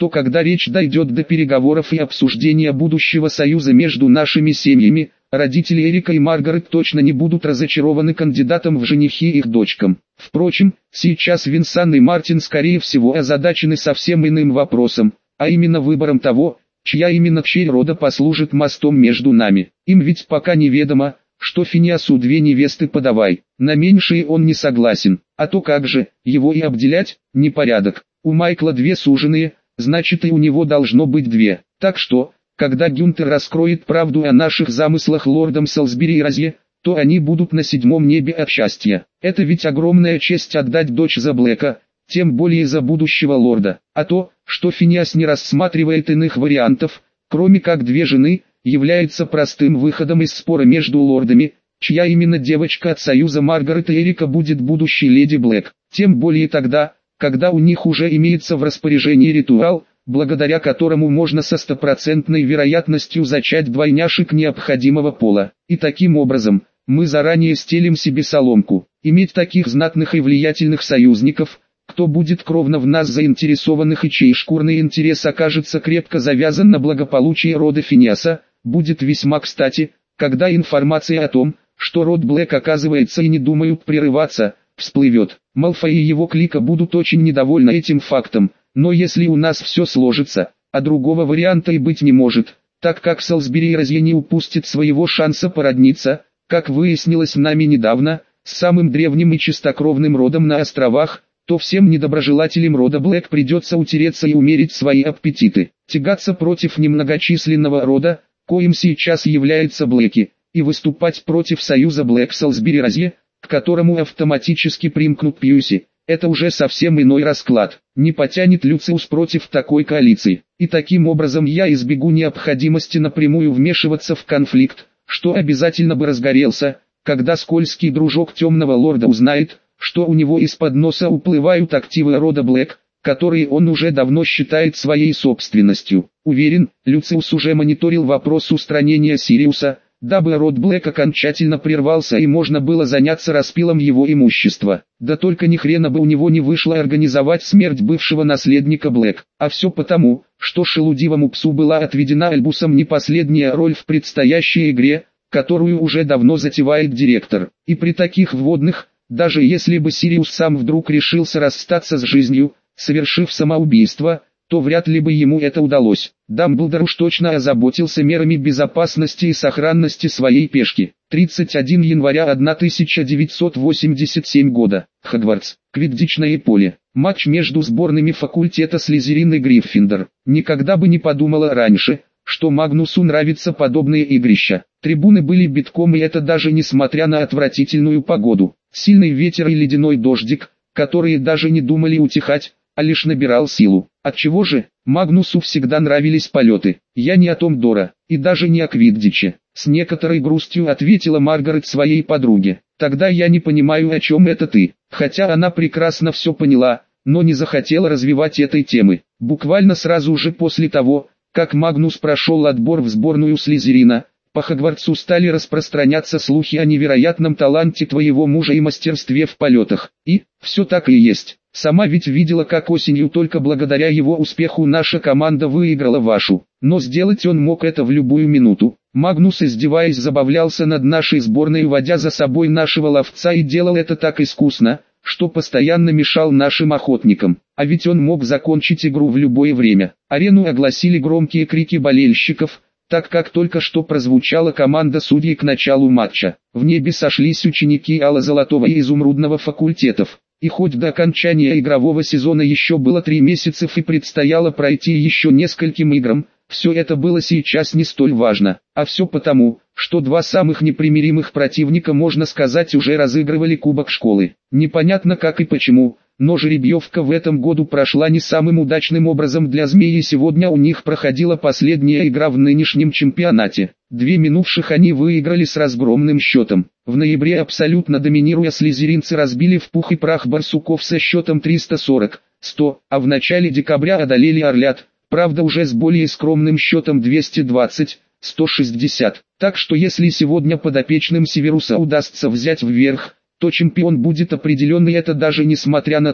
то когда речь дойдет до переговоров и обсуждения будущего союза между нашими семьями, родители Эрика и Маргарет точно не будут разочарованы кандидатом в женихи их дочкам. Впрочем, сейчас Винсан и Мартин скорее всего озадачены совсем иным вопросом, а именно выбором того, чья именно чей рода послужит мостом между нами. Им ведь пока неведомо, что Финиасу две невесты подавай, на меньшее он не согласен, а то как же, его и обделять, непорядок. У Майкла две суженые, значит и у него должно быть две. Так что, когда Гюнтер раскроет правду о наших замыслах лордам Солсбери и Розье, то они будут на седьмом небе от счастья. Это ведь огромная честь отдать дочь за Блэка, тем более за будущего лорда. А то, что Финиас не рассматривает иных вариантов, кроме как две жены, является простым выходом из спора между лордами, чья именно девочка от союза Маргарет и Эрика будет будущей леди Блэк. Тем более тогда, когда у них уже имеется в распоряжении ритуал, благодаря которому можно со стопроцентной вероятностью зачать двойняшек необходимого пола. И таким образом, мы заранее стелим себе соломку. Иметь таких знатных и влиятельных союзников, кто будет кровно в нас заинтересованных и чей шкурный интерес окажется крепко завязан на благополучие рода Финиаса, будет весьма кстати, когда информация о том, что род Блэк оказывается и не думают прерываться, всплывет. Малфой и его клика будут очень недовольны этим фактом, но если у нас все сложится, а другого варианта и быть не может, так как Солсбери и Розье не упустит своего шанса породниться, как выяснилось нами недавно, с самым древним и чистокровным родом на островах, то всем недоброжелателям рода Блэк придется утереться и умерить свои аппетиты, тягаться против немногочисленного рода, коим сейчас являются Блэки, и выступать против союза Блэк Солсбери и Розье, к которому автоматически примкнут Пьюси. Это уже совсем иной расклад. Не потянет Люциус против такой коалиции. И таким образом я избегу необходимости напрямую вмешиваться в конфликт, что обязательно бы разгорелся, когда скользкий дружок темного лорда узнает, что у него из-под носа уплывают активы рода Блэк, которые он уже давно считает своей собственностью. Уверен, Люциус уже мониторил вопрос устранения Сириуса, дабы род Блэк окончательно прервался и можно было заняться распилом его имущества. Да только ни хрена бы у него не вышло организовать смерть бывшего наследника Блэк. А все потому, что шелудивому псу была отведена Альбусом не последняя роль в предстоящей игре, которую уже давно затевает директор. И при таких вводных, даже если бы Сириус сам вдруг решился расстаться с жизнью, совершив самоубийство, то вряд ли бы ему это удалось. Дамблдор уж точно озаботился мерами безопасности и сохранности своей пешки. тридцать первого января тысяча девятьсот восемьдесят седьмого года. Хогвартс. Квиддичное поле. Матч между сборными факультета Слизерин и Гриффиндор. Никогда бы не подумала раньше, что Магнусу нравятся подобные игрища. Трибуны были битком, и это даже несмотря на отвратительную погоду. Сильный ветер и ледяной дождик, которые даже не думали утихать, а лишь набирал силу. Отчего же, Магнусу всегда нравились полеты. Я не о том, Дора, и даже не о Квиддиче. С некоторой грустью ответила Маргарет своей подруге. Тогда я не понимаю, о чем это ты. Хотя она прекрасно все поняла, но не захотела развивать этой темы. Буквально сразу же после того, как Магнус прошел отбор в сборную Слизерина, по Хогвартсу стали распространяться слухи о невероятном таланте твоего мужа и мастерстве в полетах. И, все так и есть. Сама ведь видела, как осенью только благодаря его успеху наша команда выиграла вашу. Но сделать он мог это в любую минуту. Магнус, издеваясь, забавлялся над нашей сборной, водя за собой нашего ловца, и делал это так искусно, что постоянно мешал нашим охотникам. А ведь он мог закончить игру в любое время. Арену огласили громкие крики болельщиков, так как только что прозвучала команда судей к началу матча. В небе сошлись ученики Ало-Золотого и Изумрудного факультетов. И хоть до окончания игрового сезона еще было три месяца и предстояло пройти еще нескольким играм, все это было сейчас не столь важно. А все потому, что два самых непримиримых противника, можно сказать, уже разыгрывали кубок школы. Непонятно как и почему, но жеребьевка в этом году прошла не самым удачным образом для змей, и сегодня у них проходила последняя игра в нынешнем чемпионате. Две минувших они выиграли с разгромным счетом. В ноябре, абсолютно доминируя, слизеринцы разбили в пух и прах барсуков со счетом триста сорок — сто, а в начале декабря одолели орлят, правда уже с более скромным счетом двести двадцать — сто шестьдесят. Так что если сегодня подопечным Северуса удастся взять вверх, то чемпион будет определенный, это даже несмотря на то,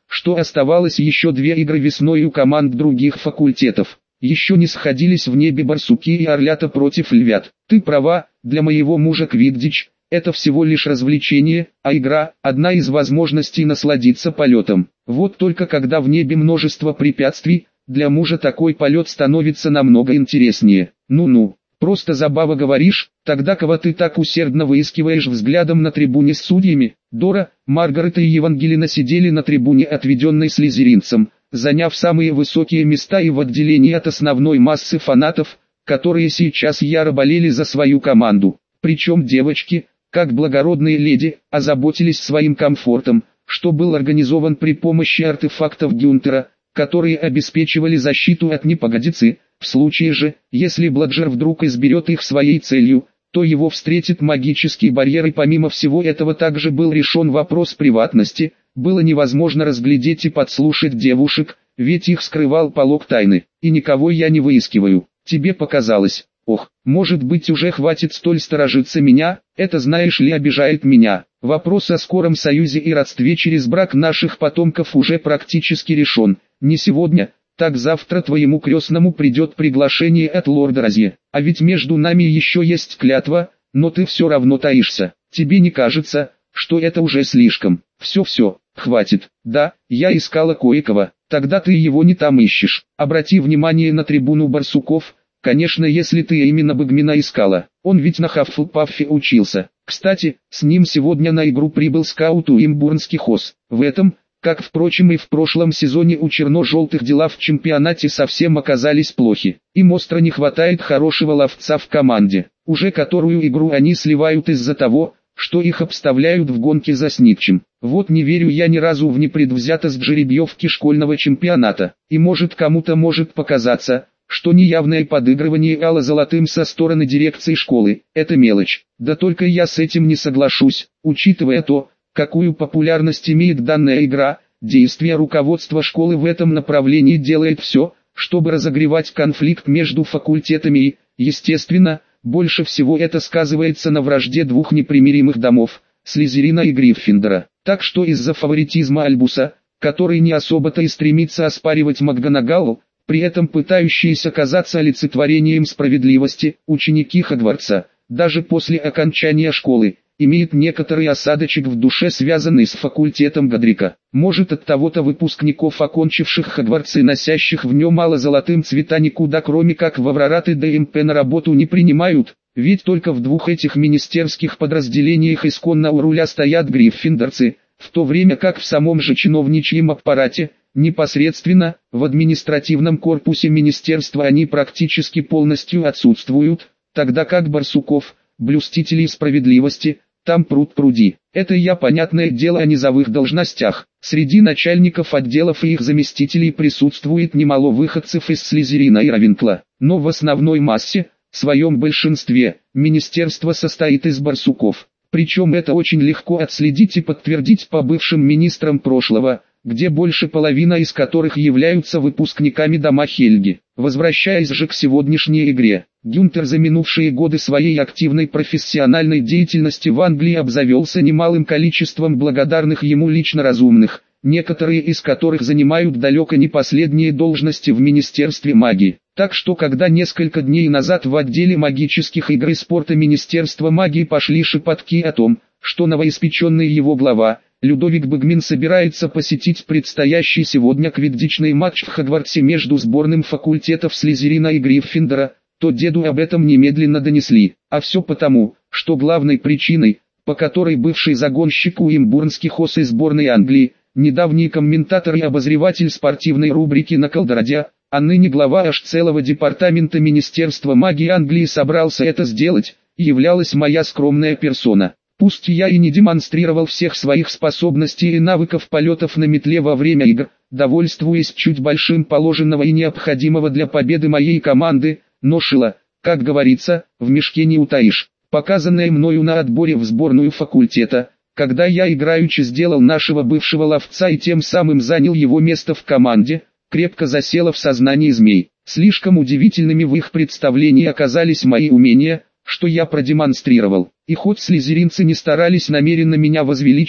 что оставалось еще две игры весной у команд других факультетов. Еще не сходились в небе барсуки и орлята против львят. Ты права, для моего мужа квиддич – это всего лишь развлечение, а игра – одна из возможностей насладиться полетом. Вот только когда в небе множество препятствий, для мужа такой полет становится намного интереснее. Ну-ну, просто забава говоришь, тогда кого ты так усердно выискиваешь взглядом на трибуне с судьями? Дора, Маргарет и Евангелина сидели на трибуне, отведенной слизеринцам, заняв самые высокие места и в отделении от основной массы фанатов, которые сейчас яро болели за свою команду. Причем девочки, как благородные леди, озаботились своим комфортом, что был организован при помощи артефактов Гюнтера, которые обеспечивали защиту от непогодицы. В случае же, если Бладжер вдруг изберет их своей целью, то его встретит магический барьер, и помимо всего этого также был решен вопрос приватности. Было невозможно разглядеть и подслушать девушек, ведь их скрывал полог тайны. И никого я не выискиваю. Тебе показалось. Ох, может быть, уже хватит столь сторожиться меня, это, знаешь ли, обижает меня. Вопрос о скором союзе и родстве через брак наших потомков уже практически решен. Не сегодня, так завтра твоему крестному придет приглашение от лорда Розье. А ведь между нами еще есть клятва, но ты все равно таишься. Тебе не кажется, что это уже слишком? Все-все, хватит. Да, я искала кое-кого, тогда ты его не там ищешь. Обрати внимание на трибуну барсуков. Конечно, если ты именно Багмина искала, он ведь на Хаффлпаффе учился. Кстати, с ним сегодня на игру прибыл скаут Уимбурнских ос. В этом, как впрочем и в прошлом сезоне, у черно-желтых дела в чемпионате совсем оказались плохи. Им остро не хватает хорошего ловца в команде. Уже которую игру они сливают из-за того, что их обставляют в гонке за снитчем. Вот не верю я ни разу в непредвзятость жеребьевки школьного чемпионата. И может кому-то может показаться, что неявное подыгрывание Алла Золотым со стороны дирекции школы – это мелочь. Да только я с этим не соглашусь, учитывая то, какую популярность имеет данная игра. Действие руководства школы в этом направлении делает все, чтобы разогревать конфликт между факультетами и, естественно, больше всего это сказывается на вражде двух непримиримых домов – Слизерина и Гриффиндора. Так что из-за фаворитизма Альбуса, который не особо-то и стремится оспаривать МакГонагалл, при этом пытающиеся казаться олицетворением справедливости, ученики Хогвартса, даже после окончания школы, имеют некоторый осадочек в душе, связанный с факультетом Годрика. Может, от того-то выпускников, окончивших Хогвартс и носящих в нем мало золотым цвета, никуда кроме как в Аврорат и ДМП на работу не принимают, ведь только в двух этих министерских подразделениях исконно у руля стоят гриффиндорцы, в то время как в самом же чиновничьем аппарате, непосредственно, в административном корпусе министерства они практически полностью отсутствуют, тогда как барсуков, блюстителей справедливости, там пруд пруди. Это я, понятное дело, о низовых должностях. Среди начальников отделов и их заместителей присутствует немало выходцев из Слизерина и Равенкла, но в основной массе, в своем большинстве, министерство состоит из барсуков. Причем это очень легко отследить и подтвердить по бывшим министрам прошлого, где больше половины из которых являются выпускниками дома Хельги. Возвращаясь же к сегодняшней игре, Гюнтер за минувшие годы своей активной профессиональной деятельности в Англии обзавелся немалым количеством благодарных ему лично разумных, некоторые из которых занимают далеко не последние должности в Министерстве магии. Так что когда несколько дней назад в отделе магических игр и спорта Министерства магии пошли шепотки о том, что новоиспеченный его глава, Людовик Багмин, собирается посетить предстоящий сегодня квиддичный матч в Хогвартсе между сборным факультетов Слизерина и Гриффиндора, то деду об этом немедленно донесли. А все потому, что главной причиной, по которой бывший загонщик Уимбурнских ос из сборной Англии, недавний комментатор и обозреватель спортивной рубрики на Колдороде, а ныне глава аж целого департамента Министерства магии Англии собрался это сделать, являлась моя скромная персона. Пусть я и не демонстрировал всех своих способностей и навыков полетов на метле во время игр, довольствуясь чуть большим положенного и необходимого для победы моей команды, но шило, как говорится, в мешке не утаишь. Показанное мною на отборе в сборную факультета, когда я играючи сделал нашего бывшего ловца и тем самым занял его место в команде, крепко засело в сознании змей. Слишком удивительными в их представлении оказались мои умения, что я продемонстрировал. И хоть слизеринцы не старались намеренно меня возвеличивать,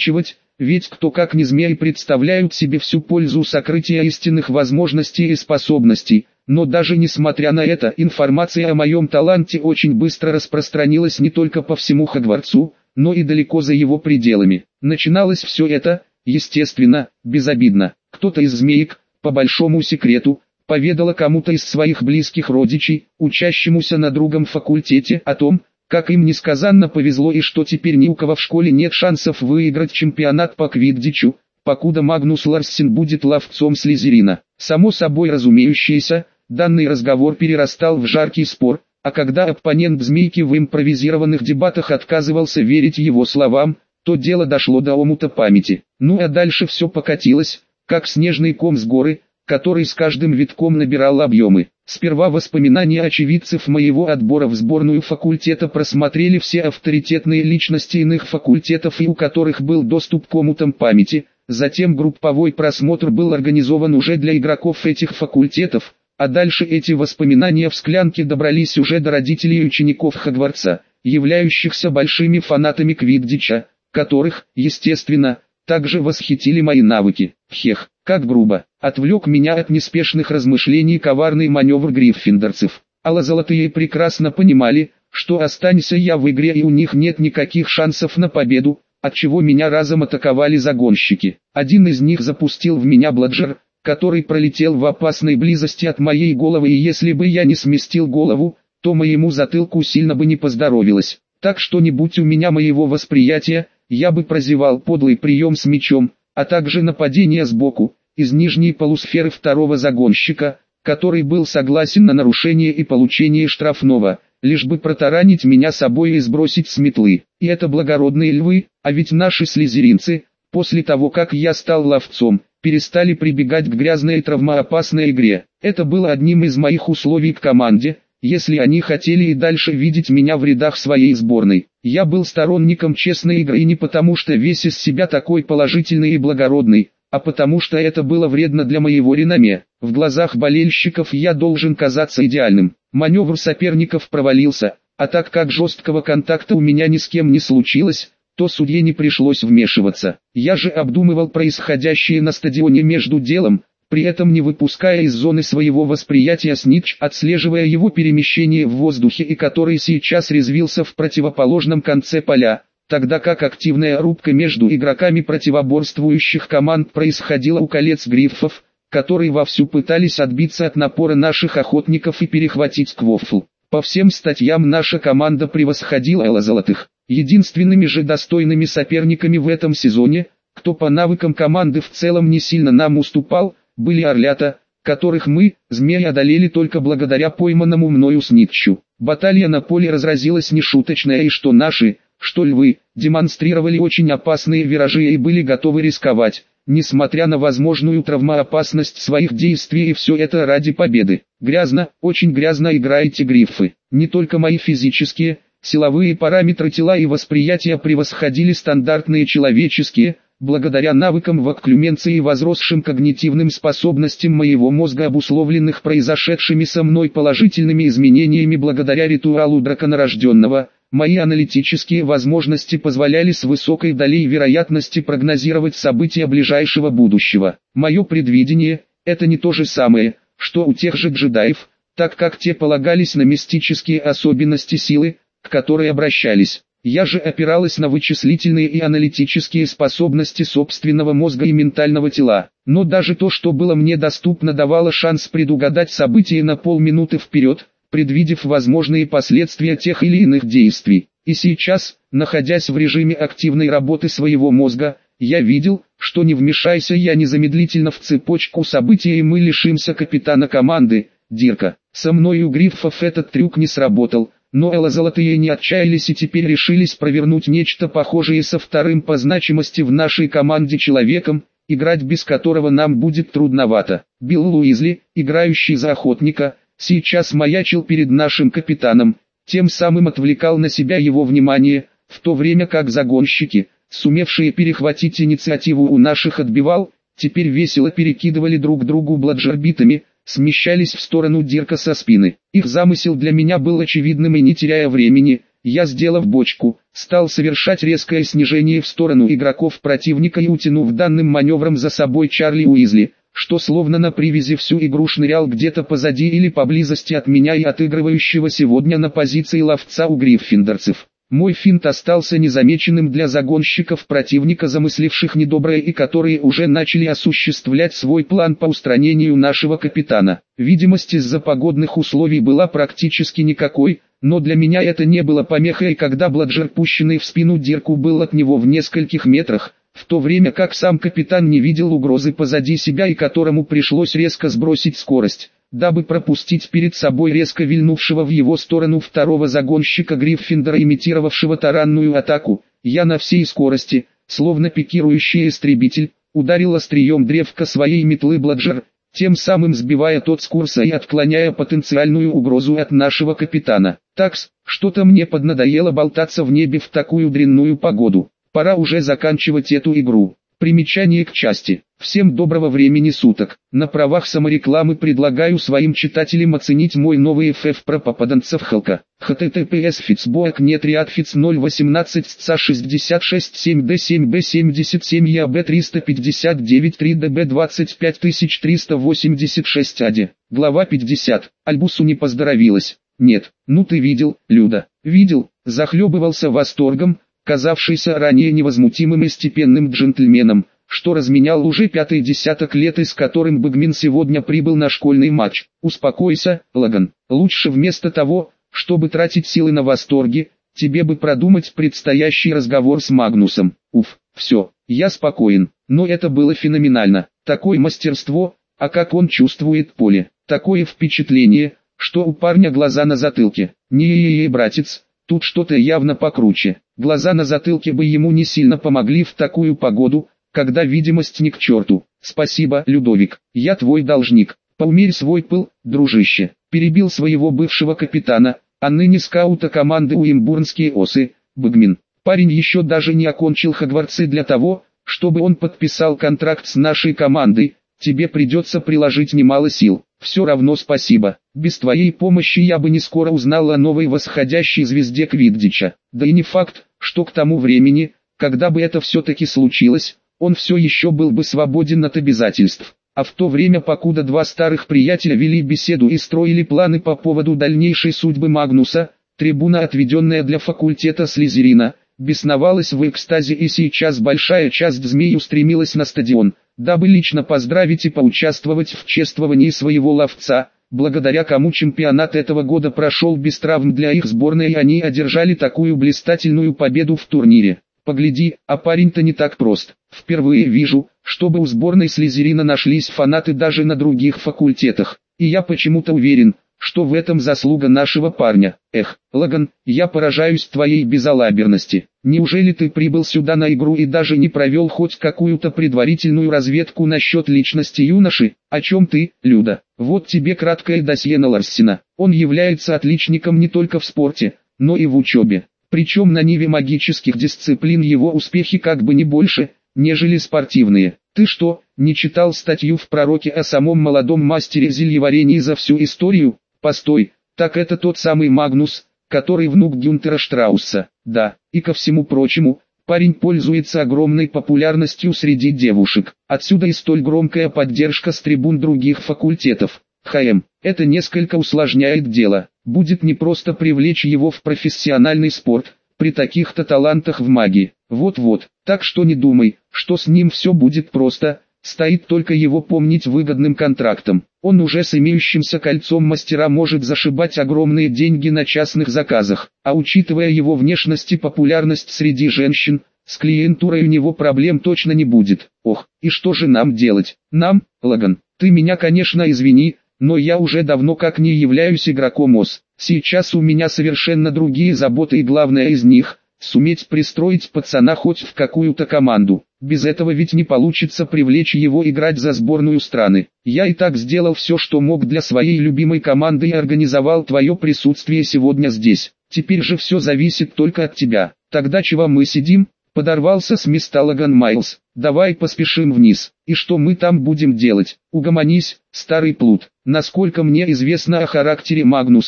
ведь кто как не змеи представляют себе всю пользу сокрытия истинных возможностей и способностей. Но даже несмотря на это, информация о моем таланте очень быстро распространилась не только по всему Хогвартсу, но и далеко за его пределами. Начиналось все это, естественно, безобидно. Кто-то из змеек, по большому секрету, поведала кому-то из своих близких родичей, учащемуся на другом факультете, о том, как им несказанно повезло и что теперь ни у кого в школе нет шансов выиграть чемпионат по квиддичу, покуда Магнус Ларссен будет ловцом Слизерина. Само собой разумеющееся, данный разговор перерастал в жаркий спор, а когда оппонент Змейки в импровизированных дебатах отказывался верить его словам, то дело дошло до омута памяти. Ну а дальше все покатилось, как снежный ком с горы, который с каждым витком набирал объемы. Сперва воспоминания очевидцев моего отбора в сборную факультета просмотрели все авторитетные личности иных факультетов и у которых был доступ к омутам памяти. Затем групповой просмотр был организован уже для игроков этих факультетов, а дальше эти воспоминания в склянке добрались уже до родителей и учеников Хогвартса, являющихся большими фанатами квиддича, которых, естественно, также восхитили мои навыки. Хех, как грубо, отвлек меня от неспешных размышлений коварный маневр гриффиндорцев. Алло-золотые прекрасно понимали, что останься я в игре и у них нет никаких шансов на победу, отчего меня разом атаковали загонщики. Один из них запустил в меня бладжер, который пролетел в опасной близости от моей головы, и если бы я не сместил голову, то моему затылку сильно бы не поздоровилось. Так что не будь у меня моего восприятия, я бы прозевал подлый прием с мечом, а также нападение сбоку, из нижней полусферы второго загонщика, который был согласен на нарушение и получение штрафного, лишь бы протаранить меня собой и сбросить с метлы. И это благородные львы, а ведь наши слизеринцы, после того как я стал ловцом, перестали прибегать к грязной и травмоопасной игре. Это было одним из моих условий к команде, если они хотели и дальше видеть меня в рядах своей сборной. Я был сторонником честной игры и не потому что весь из себя такой положительный и благородный, а потому что это было вредно для моего реноме. В глазах болельщиков я должен казаться идеальным. Маневр соперников провалился, а так как жесткого контакта у меня ни с кем не случилось, то судье не пришлось вмешиваться. Я же обдумывал происходящее на стадионе между делом, при этом не выпуская из зоны своего восприятия снитч, отслеживая его перемещение в воздухе и который сейчас резвился в противоположном конце поля, тогда как активная рубка между игроками противоборствующих команд происходила у колец гриффов, которые вовсю пытались отбиться от напора наших охотников и перехватить квофл. По всем статьям наша команда превосходила алло-золотых. Единственными же достойными соперниками в этом сезоне, кто по навыкам команды в целом не сильно нам уступал, были орлята, которых мы, змеи, одолели только благодаря пойманному мною снитчу. Баталия на поле разразилась нешуточная, и что наши, что львы, демонстрировали очень опасные виражи и были готовы рисковать, несмотря на возможную травмоопасность своих действий, и все это ради победы. Грязно, очень грязно играете гриффы. Не только мои физические, силовые параметры тела и восприятия превосходили стандартные человеческие, благодаря навыкам в окклюменции и возросшим когнитивным способностям моего мозга, обусловленных произошедшими со мной положительными изменениями благодаря ритуалу драконорожденного, мои аналитические возможности позволяли с высокой долей вероятности прогнозировать события ближайшего будущего. Мое предвидение – это не то же самое, что у тех же джедаев, так как те полагались на мистические особенности силы, к которой обращались. Я же опиралась на вычислительные и аналитические способности собственного мозга и ментального тела. Но даже то, что было мне доступно, давало шанс предугадать события на полминуты вперед, предвидев возможные последствия тех или иных действий. И сейчас, находясь в режиме активной работы своего мозга, я видел, что не вмешайся я незамедлительно в цепочку событий, и мы лишимся капитана команды, Дирка. Со мной у гриффов этот трюк не сработал. Но алло-золотые не отчаялись и теперь решились провернуть нечто похожее со вторым по значимости в нашей команде человеком, играть без которого нам будет трудновато. Билл Уизли, играющий за охотника, сейчас маячил перед нашим капитаном, тем самым отвлекал на себя его внимание, в то время как загонщики, сумевшие перехватить инициативу у наших отбивал, теперь весело перекидывали друг другу бладжербитами, смещались в сторону Дирка со спины. Их замысел для меня был очевидным, и не теряя времени, Я, сделав бочку, стал совершать резкое снижение в сторону игроков противника и утянув данным маневром за собой Чарли Уизли, что словно на привязи всю игру шнырял где-то позади или поблизости от меня и отыгрывающего сегодня на позиции ловца у гриффиндорцев. Мой финт остался незамеченным для загонщиков противника, замысливших недоброе и которые уже начали осуществлять свой план по устранению нашего капитана. Видимость из-за погодных условий была практически никакой, но для меня это не было помехой, когда Бладжер, пущенный в спину Дирку, был от него в нескольких метрах, в то время как сам капитан не видел угрозы позади себя и которому пришлось резко сбросить скорость, дабы пропустить перед собой резко вильнувшего в его сторону второго загонщика Гриффиндора, имитировавшего таранную атаку. Я на всей скорости, словно пикирующий истребитель, ударил острием древка своей метлы Бладжер, тем самым сбивая тот с курса и отклоняя потенциальную угрозу от нашего капитана. Такс, что-то мне поднадоело болтаться в небе в такую дрянную погоду. Пора уже заканчивать эту игру. Примечание к части. Всем доброго времени суток. На правах саморекламы предлагаю своим читателям оценить мой новый эф эф про попаданцев Халка. https фицбоек нет риадфиц ноль восемнадцать сца шестьдесят шесть семь д семь б семьдесят семь яб триста пятьдесят девять три дб двадцать пять тысяч триста восемьдесят шесть ади. Глава пятьдесят. Альбусу не поздоровилась. Нет, ну ты видел, Люда, видел, захлебывался восторгом, казавшийся ранее невозмутимым и степенным джентльменом, что разменял уже пятый десяток лет и с которым Бэгмин сегодня прибыл на школьный матч. Успокойся, Логан, лучше вместо того, чтобы тратить силы на восторги, тебе бы продумать предстоящий разговор с Магнусом. Уф, все, я спокоен, но это было феноменально, такое мастерство, а как он чувствует поле, такое впечатление, что у парня глаза на затылке. Не-е-е, братец, тут что-то явно покруче. Глаза на затылке бы ему не сильно помогли в такую погоду, когда видимость ни к черту. Спасибо, Людовик, я твой должник. Поумерь свой пыл, дружище. Перебил своего бывшего капитана, а ныне скаута команды Уимбурнские осы, Бэгмин. Парень еще даже не окончил Хогвартсы. Для того, чтобы он подписал контракт с нашей командой, тебе придется приложить немало сил. Все равно спасибо. Без твоей помощи я бы не скоро узнал о новой восходящей звезде Квиддича. Да и не факт, что к тому времени, когда бы это все-таки случилось, он все еще был бы свободен от обязательств. А в то время, покуда два старых приятеля вели беседу и строили планы по поводу дальнейшей судьбы Магнуса, трибуна, отведенная для факультета Слизерина, бесновалась в экстазе, и сейчас большая часть змей устремилась на стадион, дабы лично поздравить и поучаствовать в чествовании своего ловца, благодаря кому чемпионат этого года прошел без травм для их сборной, и они одержали такую блистательную победу в турнире. Погляди, а парень-то не так прост. Впервые вижу, чтобы у сборной Слизерина нашлись фанаты даже на других факультетах, и я почему-то уверен, что в этом заслуга нашего парня. Эх, Логан, я поражаюсь твоей безалаберности. Неужели ты прибыл сюда на игру и даже не провел хоть какую-то предварительную разведку насчет личности юноши? О чем ты, Люда? Вот тебе краткое досье на Ларсена. Он является отличником не только в спорте, но и в учебе. Причем на ниве магических дисциплин его успехи как бы не больше, нежели спортивные. Ты что, не читал статью в Пророке о самом молодом мастере зельеварения за всю историю? Постой, так это тот самый Магнус, который внук Гюнтера Штрауса. Да, и ко всему прочему, парень пользуется огромной популярностью среди девушек. Отсюда и столь громкая поддержка с трибун других факультетов. ХМ, это несколько усложняет дело. Будет непросто привлечь его в профессиональный спорт, при таких-то талантах в магии. Вот-вот, так что не думай, что с ним все будет просто, стоит только его помнить выгодным контрактом. Он уже с имеющимся кольцом мастера может зашибать огромные деньги на частных заказах, а учитывая его внешность и популярность среди женщин, с клиентурой у него проблем точно не будет. Ох, и что же нам делать? Нам, Логан, ты меня конечно извини, но я уже давно как не являюсь игроком ОС. Сейчас у меня совершенно другие заботы, и главное из них – суметь пристроить пацана хоть в какую-то команду. Без этого ведь не получится привлечь его играть за сборную страны. Я и так сделал все, что мог для своей любимой команды, и организовал твое присутствие сегодня здесь. Теперь же все зависит только от тебя. Тогда чего мы сидим? Подорвался с места Логан Майлз. Давай поспешим вниз. И что мы там будем делать? Угомонись, старый плут. Насколько мне известно о характере Магнуса,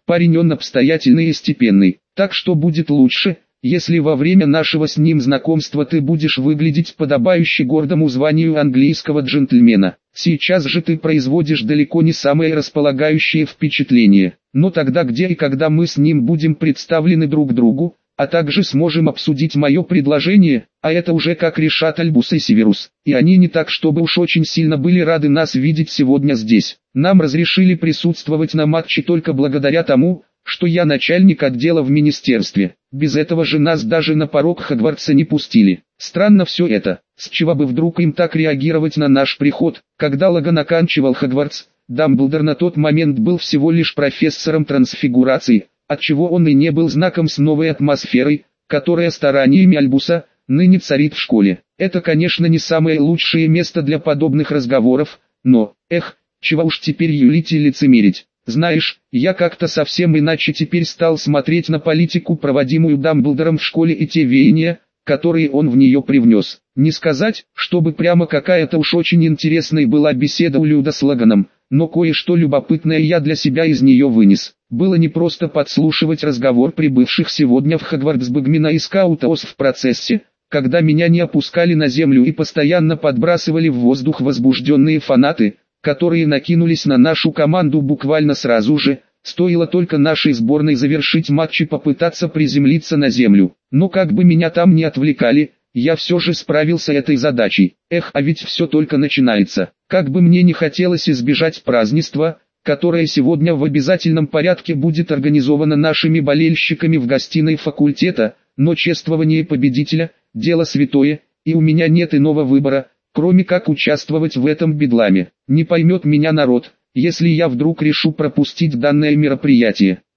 Парень он обстоятельный и степенный, так что будет лучше, если во время нашего с ним знакомства ты будешь выглядеть подобающе гордому званию английского джентльмена. Сейчас же ты производишь далеко не самое располагающее впечатление, но тогда где и когда мы с ним будем представлены друг другу, а также сможем обсудить мое предложение, а это уже как решат Альбус и Северус, и они не так чтобы уж очень сильно были рады нас видеть сегодня здесь. Нам разрешили присутствовать на матче только благодаря тому, что я начальник отдела в министерстве. Без этого же нас даже на порог Хогвартса не пустили. Странно все это. С чего бы вдруг им так реагировать на наш приход? Когда Логан оканчивал Хогвартс, Дамблдор на тот момент был всего лишь профессором трансфигурации, отчего он и не был знаком с новой атмосферой, которая стараниями Альбуса ныне царит в школе. Это, конечно, не самое лучшее место для подобных разговоров, но, эх, чего уж теперь юлить и лицемерить. Знаешь, я как-то совсем иначе теперь стал смотреть на политику, проводимую Дамблдором в школе, и те веяния, которые он в нее привнес. Не сказать, чтобы прямо какая-то уж очень интересная была беседа у Люда с Логаном, но кое-что любопытное я для себя из нее вынес. Было не просто подслушивать разговор прибывших сегодня в Хогвартс Багмина и Скаута Ос в процессе, когда меня не опускали на землю и постоянно подбрасывали в воздух возбужденные фанаты, которые накинулись на нашу команду буквально сразу же, стоило только нашей сборной завершить матч и попытаться приземлиться на землю. Но как бы меня там ни отвлекали, я все же справился этой задачей. Эх, а ведь все только начинается. Как бы мне не хотелось избежать празднества, которое сегодня в обязательном порядке будет организовано нашими болельщиками в гостиной факультета, но чествование победителя – дело святое, и у меня нет иного выбора, кроме как участвовать в этом бедламе. Не поймет меня народ, если я вдруг решу пропустить данное мероприятие.